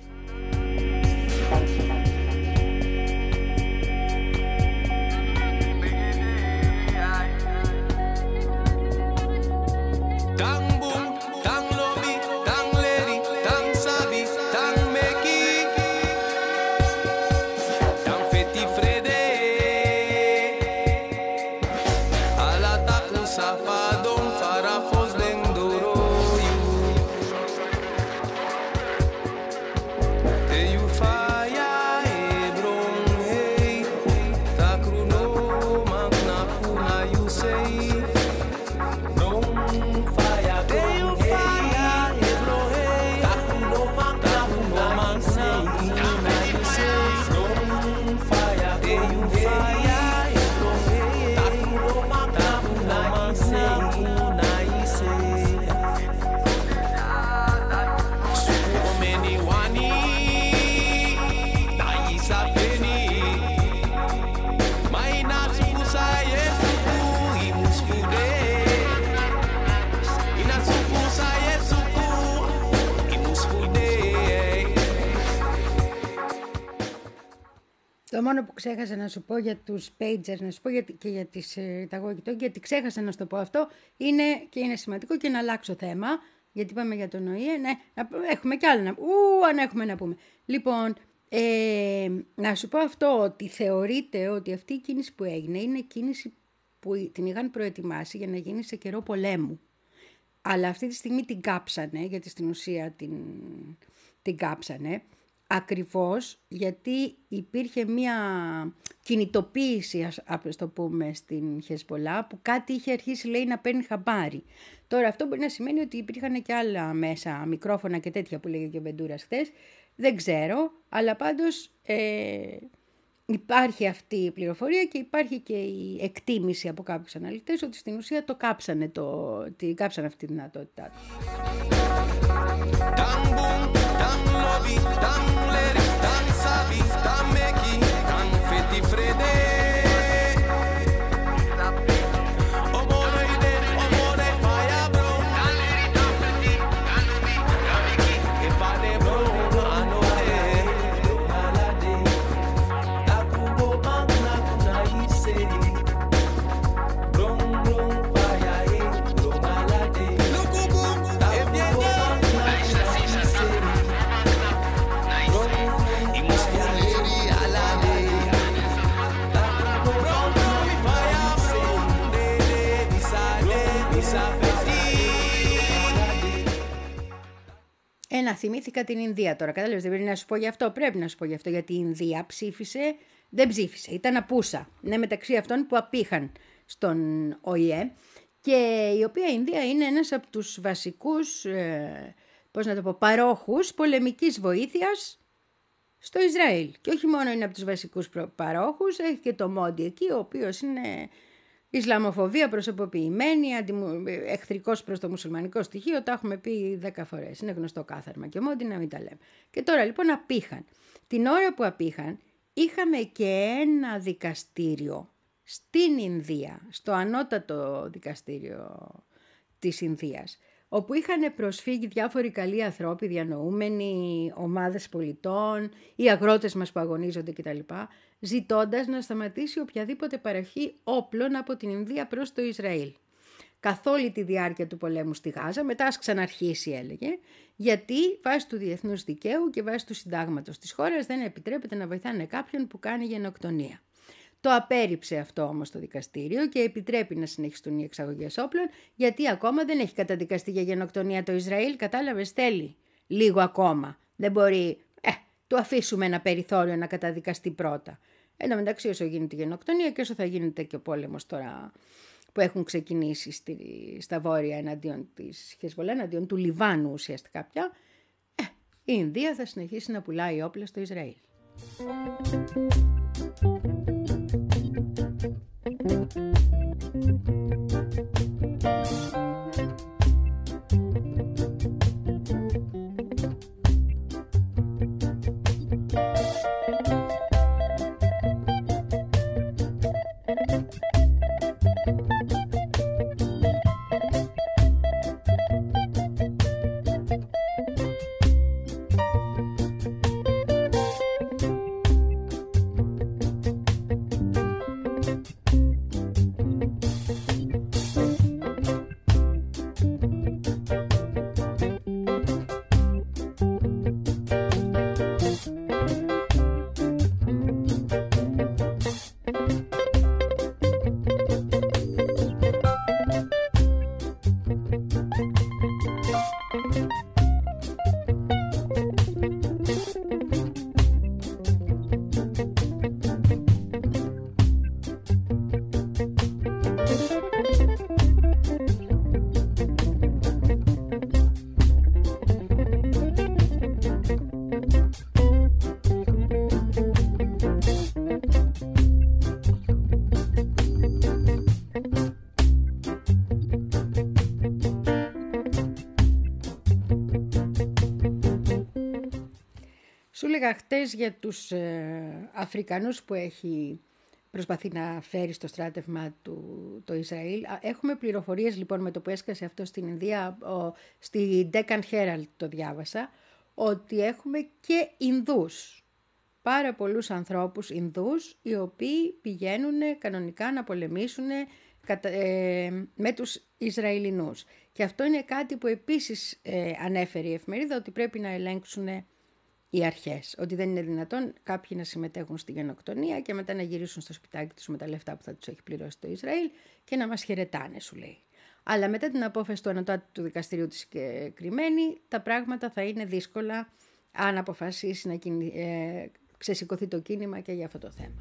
Το μόνο που ξέχασα να σου πω για τους pagers, να σου πω για, και για τις ε, ταγωγητό, γιατί ξέχασα να σου το πω αυτό, είναι και είναι σημαντικό και να αλλάξω θέμα, γιατί είπαμε για τον ΟΗΕ, ναι, να, έχουμε κι άλλο να πούμε, ου, αν έχουμε να πούμε. Λοιπόν, ε, να σου πω αυτό, ότι θεωρείται ότι αυτή η κίνηση που έγινε είναι κίνηση που την είχαν προετοιμάσει για να γίνει σε καιρό πολέμου. Αλλά αυτή τη στιγμή την κάψανε, γιατί στην ουσία την, την κάψανε, ακριβώς γιατί υπήρχε μια κινητοποίηση, ας το πούμε, στην Χεσπολά, που κάτι είχε αρχίσει, λέει, να παίρνει χαμπάρι. Τώρα αυτό μπορεί να σημαίνει ότι υπήρχαν και άλλα μέσα, μικρόφωνα και τέτοια που λέγε και ο Μπεντούρας χθες. Δεν ξέρω, αλλά πάντως ε, υπάρχει αυτή η πληροφορία και υπάρχει και η εκτίμηση από κάποιους αναλυτές ότι στην ουσία το κάψανε, το, τη, κάψανε αυτή τη δυνατότητά τους. Oh, Να, θυμήθηκα την Ινδία τώρα. Κατάλαβες, δεν πρέπει να σου πω γι' αυτό. Πρέπει να σου πω γι' αυτό, γιατί η Ινδία ψήφισε, δεν ψήφισε. Ήταν απούσα. Ναι, μεταξύ αυτών που απήχαν στον Ο Η Ε. Και η οποία η Ινδία είναι ένας από τους βασικούς, ε, πώς να το πω, παρόχους πολεμικής βοήθειας στο Ισραήλ. Και όχι μόνο είναι από τους βασικούς παρόχους, έχει και το Μόντι εκεί, ο οποίος είναι Ισλαμοφοβία προσωποποιημένη, αντιμου... εχθρικός προς το μουσουλμανικό στοιχείο, τα έχουμε πει δέκα φορές. Είναι γνωστό κάθαρμα και Μόντι, να μην τα λέμε. Και τώρα λοιπόν απήχαν. Την ώρα που απήχαν είχαμε και ένα δικαστήριο στην Ινδία, στο ανώτατο δικαστήριο της Ινδίας, όπου είχαν προσφύγει διάφοροι καλοί ανθρώποι, διανοούμενοι, ομάδες πολιτών, οι αγρότες μας που αγωνίζονται κτλ., ζητώντας να σταματήσει οποιαδήποτε παραχή όπλων από την Ινδία προς το Ισραήλ. Καθ' όλη τη διάρκεια του πολέμου στη Γάζα, μετά ας ξαναρχίσει έλεγε, γιατί βάσει του διεθνούς δικαίου και βάσει του συντάγματος της χώρας δεν επιτρέπεται να βοηθάνε κάποιον που κάνει γενοκτονία. Το απέρριψε αυτό όμως το δικαστήριο και επιτρέπει να συνεχιστούν οι εξαγωγές όπλων, γιατί ακόμα δεν έχει καταδικαστεί για γενοκτονία το Ισραήλ. Κατάλαβες, θέλει λίγο ακόμα. Δεν μπορεί, ε, του αφήσουμε ένα περιθώριο να καταδικαστεί πρώτα. Εν τω μεταξύ, όσο γίνεται η γενοκτονία και όσο θα γίνεται και ο πόλεμος τώρα που έχουν ξεκινήσει στη, στα βόρεια εναντίον της Χεσβολά, εναντίον του Λιβάνου ουσιαστικά πια, ε, η Ινδία θα συνεχίσει να πουλάει όπλα στο Ισραήλ. Σου έλεγα χτες για τους ε, Αφρικανούς που έχει προσπαθεί να φέρει στο στράτευμα του το Ισραήλ. Έχουμε πληροφορίες λοιπόν με το που έσκασε αυτό στην Ινδία, ο, στη Deccan Herald το διάβασα, ότι έχουμε και Ινδούς, πάρα πολλούς ανθρώπους Ινδούς, οι οποίοι πηγαίνουν κανονικά να πολεμήσουν ε, με τους Ισραηλινούς. Και αυτό είναι κάτι που επίσης ε, ανέφερε η εφημερίδα, ότι πρέπει να ελέγξουν οι αρχές, ότι δεν είναι δυνατόν κάποιοι να συμμετέχουν στη γενοκτονία και μετά να γυρίσουν στο σπιτάκι τους με τα λεφτά που θα τους έχει πληρώσει το Ισραήλ και να μας χαιρετάνε, σου λέει. Αλλά μετά την απόφαση του ανωτάτου του δικαστηρίου της συγκεκριμένη, τα πράγματα θα είναι δύσκολα αν αποφασίσει να κινη... ε, ξεσηκωθεί το κίνημα και για αυτό το θέμα.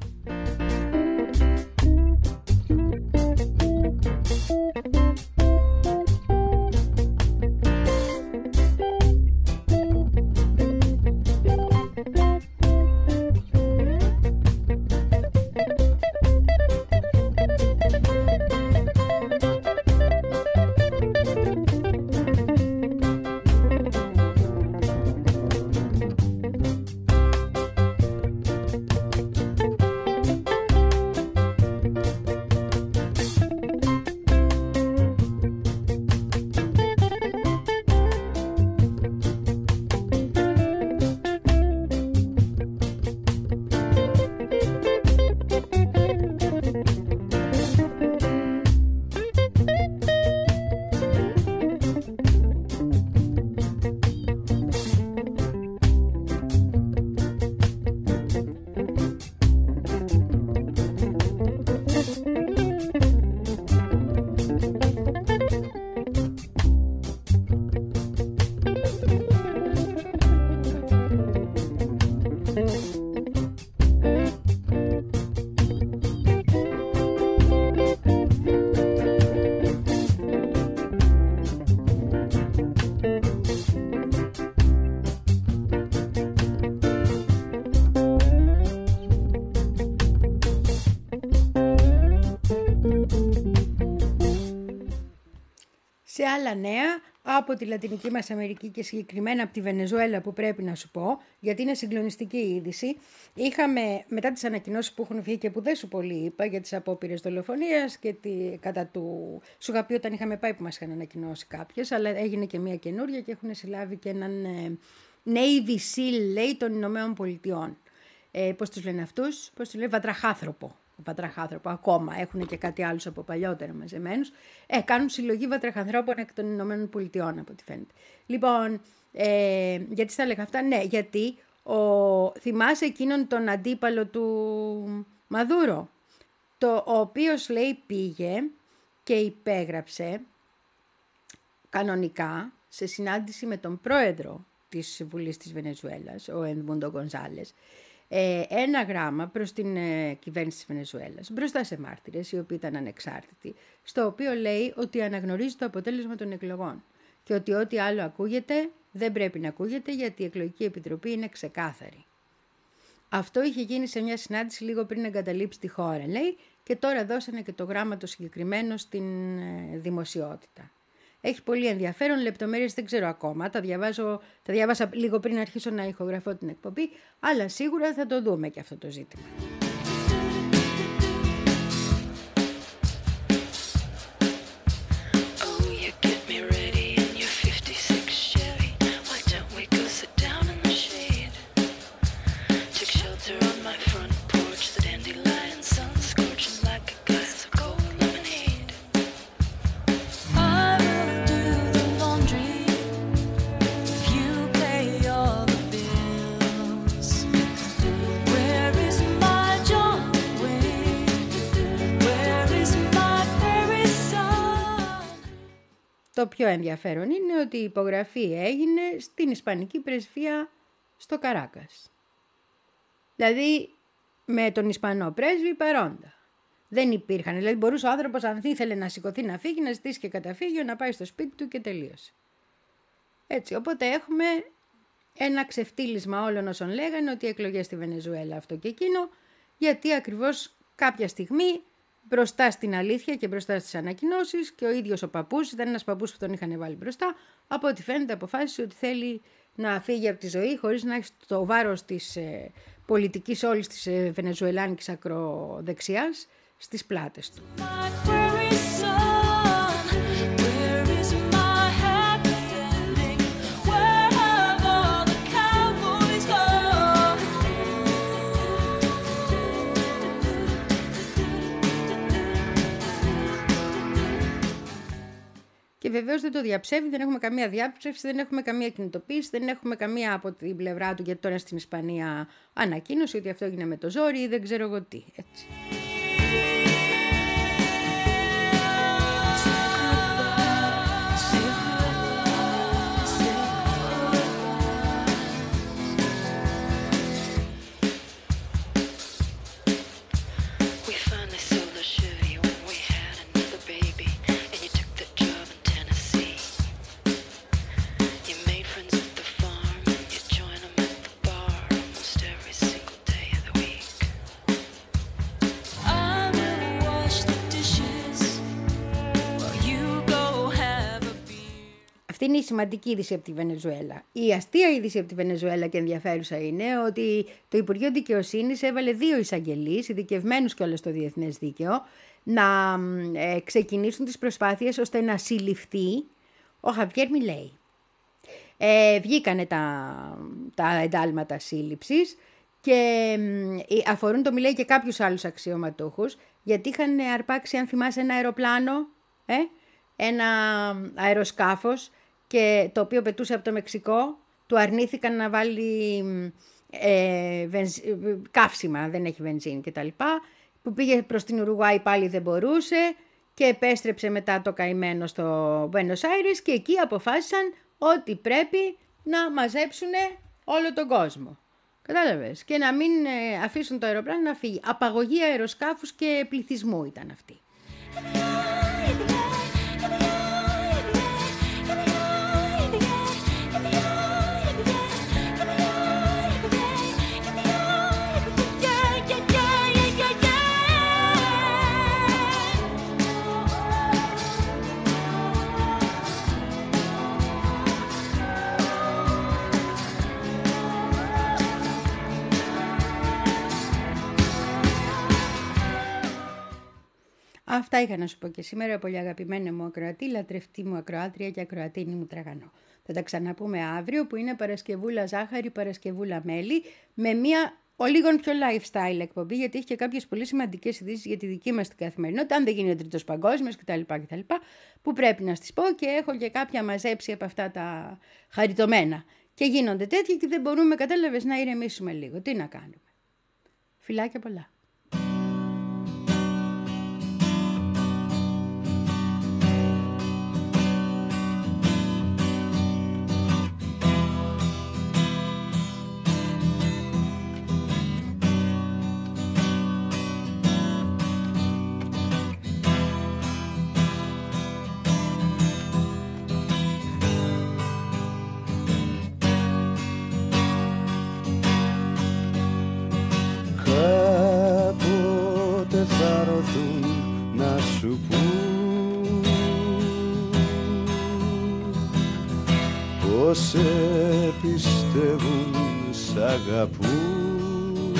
Σε άλλα νέα από τη Λατινική μας Αμερική και συγκεκριμένα από τη Βενεζουέλα που πρέπει να σου πω, γιατί είναι συγκλονιστική η είδηση, είχαμε μετά τις ανακοινώσεις που έχουν βγει και που δεν σου πολύ είπα για τις απόπειρες δολοφονίας και τη, κατά του... Σου είχα πει όταν είχαμε πάει που μας είχαν ανακοινώσει κάποιες, αλλά έγινε και μια καινούρια και έχουν συλλάβει και έναν ε, Navy SEAL, λέει, των Ηνωμένων Πολιτειών. Ε, πώς τους λένε αυτούς, πώς τους λένε, βατραχάνθρωπο. Βατραχάνθρωπο, ακόμα έχουν και κάτι άλλους από παλιότερα μαζεμένους. Ε, κάνουν συλλογή βατραχανθρώπων εκ των Ηνωμένων Πολιτειών, από ό,τι φαίνεται. Λοιπόν, ε, γιατί στα έλεγα αυτά, ναι, γιατί ο, θυμάσαι εκείνον τον αντίπαλο του Μαδούρο, το, ο οποίος, λέει, πήγε και υπέγραψε κανονικά σε συνάντηση με τον πρόεδρο της Βουλής της Βενεζουέλας, ο Εντμούντο Γκονζάλες, ένα γράμμα προς την ε, κυβέρνηση της Βενεζουέλας, μπροστά σε μάρτυρες, οι οποίοι ήταν ανεξάρτητοι, στο οποίο λέει ότι αναγνωρίζει το αποτέλεσμα των εκλογών και ότι ό,τι άλλο ακούγεται δεν πρέπει να ακούγεται γιατί η εκλογική επιτροπή είναι ξεκάθαρη. Αυτό είχε γίνει σε μια συνάντηση λίγο πριν εγκαταλείψει τη χώρα, λέει, και τώρα δώσανε και το γράμμα το συγκεκριμένο στην ε, δημοσιότητα. Έχει πολύ ενδιαφέρον, λεπτομέρειες δεν ξέρω ακόμα, τα, διαβάζω, τα διάβασα λίγο πριν αρχίσω να ηχογραφώ την εκπομπή, αλλά σίγουρα θα το δούμε και αυτό το ζήτημα. Το πιο ενδιαφέρον είναι ότι η υπογραφή έγινε στην Ισπανική πρεσβεία στο Καράκας. Δηλαδή με τον Ισπανό πρέσβη παρόντα. Δεν υπήρχαν, δηλαδή μπορούσε ο άνθρωπος αν ήθελε να σηκωθεί να φύγει, να ζητήσει και καταφύγιο, να πάει στο σπίτι του και τελείωσε. Έτσι, οπότε έχουμε ένα ξεφτύλισμα όλων όσων λέγανε ότι οι εκλογές στη Βενεζουέλα αυτό και εκείνο, γιατί ακριβώς κάποια στιγμή μπροστά στην αλήθεια και μπροστά στις ανακοινώσεις και ο ίδιος ο παππούς, ήταν ένας παππούς που τον είχαν βάλει μπροστά, από ό,τι φαίνεται αποφάσισε ότι θέλει να φύγει από τη ζωή χωρίς να έχει το βάρος της ε, πολιτικής όλης της ε, βενεζουελάνικης ακροδεξιάς στις πλάτες του. Και βεβαίως δεν το διαψεύδει, δεν έχουμε καμία διάψευση, δεν έχουμε καμία κινητοποίηση, δεν έχουμε καμία από την πλευρά του, γιατί τώρα στην Ισπανία ανακοίνωσε ότι αυτό έγινε με το ζόρι ή δεν ξέρω εγώ τι. Έτσι. Αυτή είναι η σημαντική είδηση από τη Βενεζουέλα. Η αστεία είδηση από τη Βενεζουέλα και ενδιαφέρουσα είναι ότι το Υπουργείο Δικαιοσύνης έβαλε δύο εισαγγελείς, ειδικευμένους κιόλας στο διεθνές δίκαιο, να ε, ξεκινήσουν τις προσπάθειες ώστε να συλληφθεί ο Χαβιέρ Μιλέι. Ε, βγήκανε τα, τα εντάλματα σύλληψης και ε, αφορούν το Μιλέι και κάποιους άλλους αξιωματούχους, γιατί είχαν αρπάξει, αν θυμάσαι, ένα αεροπλάνο, ε, ένα αεροσκάφος, και το οποίο πετούσε από το Μεξικό, του αρνήθηκαν να βάλει ε, βενζ, καύσιμα, δεν έχει βενζίνη κτλ. Που πήγε προς την Ουρουγουάη πάλι δεν μπορούσε και επέστρεψε μετά το καημένο στο Μπουένος Άιρες και εκεί αποφάσισαν ότι πρέπει να μαζέψουν όλο τον κόσμο. Κατάλαβες, και να μην ε, αφήσουν το αεροπλάνο να φύγει. Απαγωγή αεροσκάφους και πληθυσμού ήταν αυτή. Αυτά είχα να σου πω και σήμερα, πολύ αγαπημένη μου ακροατή, λατρευτή μου ακροάτρια και ακροατίνη μου τραγανό. Θα τα ξαναπούμε αύριο που είναι Παρασκευούλα ζάχαρη, Παρασκευούλα μέλι, με μια ο λίγων πιο lifestyle εκπομπή, γιατί έχει και κάποιες πολύ σημαντικές ειδήσεις για τη δική μας την καθημερινότητα, αν δεν γίνει ο τρίτος παγκόσμιος κτλ, κτλ. Που πρέπει να στις πω και έχω και κάποια μαζέψει από αυτά τα χαριτωμένα. Και γίνονται τέτοια και δεν μπορούμε, κατάλαβες, να ηρεμήσουμε λίγο. Τι να κάνουμε. Φιλάκια πολλά. Να σου πούν πως σε πιστεύουν, σ' αγαπούν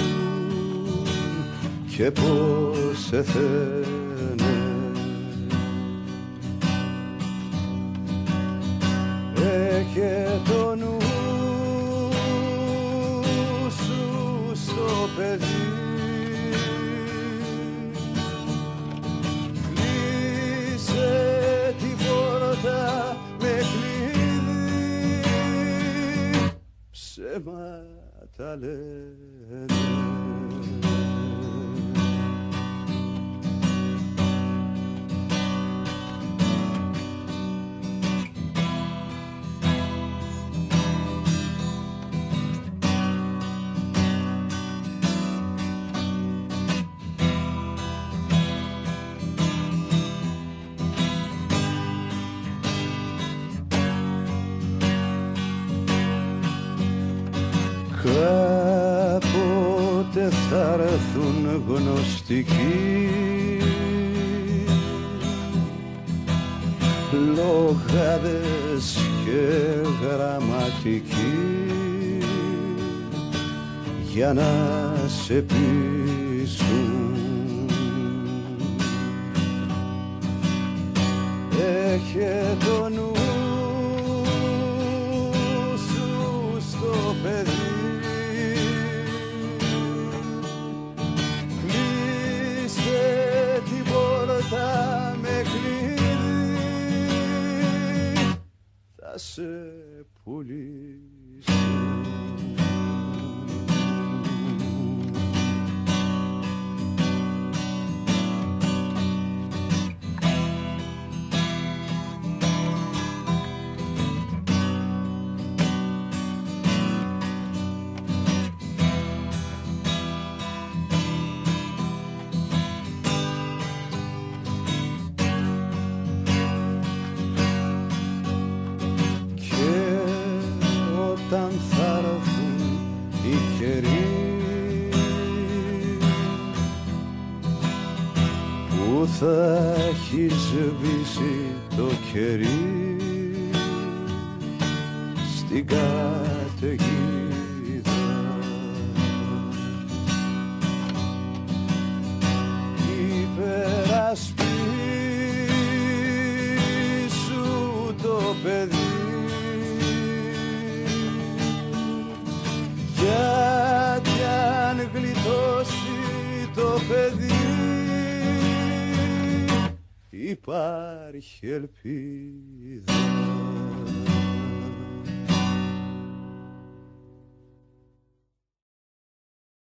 και πως σε θένε. Έχε το νου σου στο παιδί, ψέματα λένε. Κάποτε θα έρθουν γνωστικοί λογάδες και γραμματικοί για να σε πείσουν. Έχε το νου σου στο παιδί, με κλειδί θα σε πουλήσω. Όταν θα έρθουν οι καιροί που θα έχει σβήσει το κερί στην καταιγίδα, υπερασπίσου το παιδί, γιατί αν γλιτώσει το παιδί υπάρχει ελπίδα.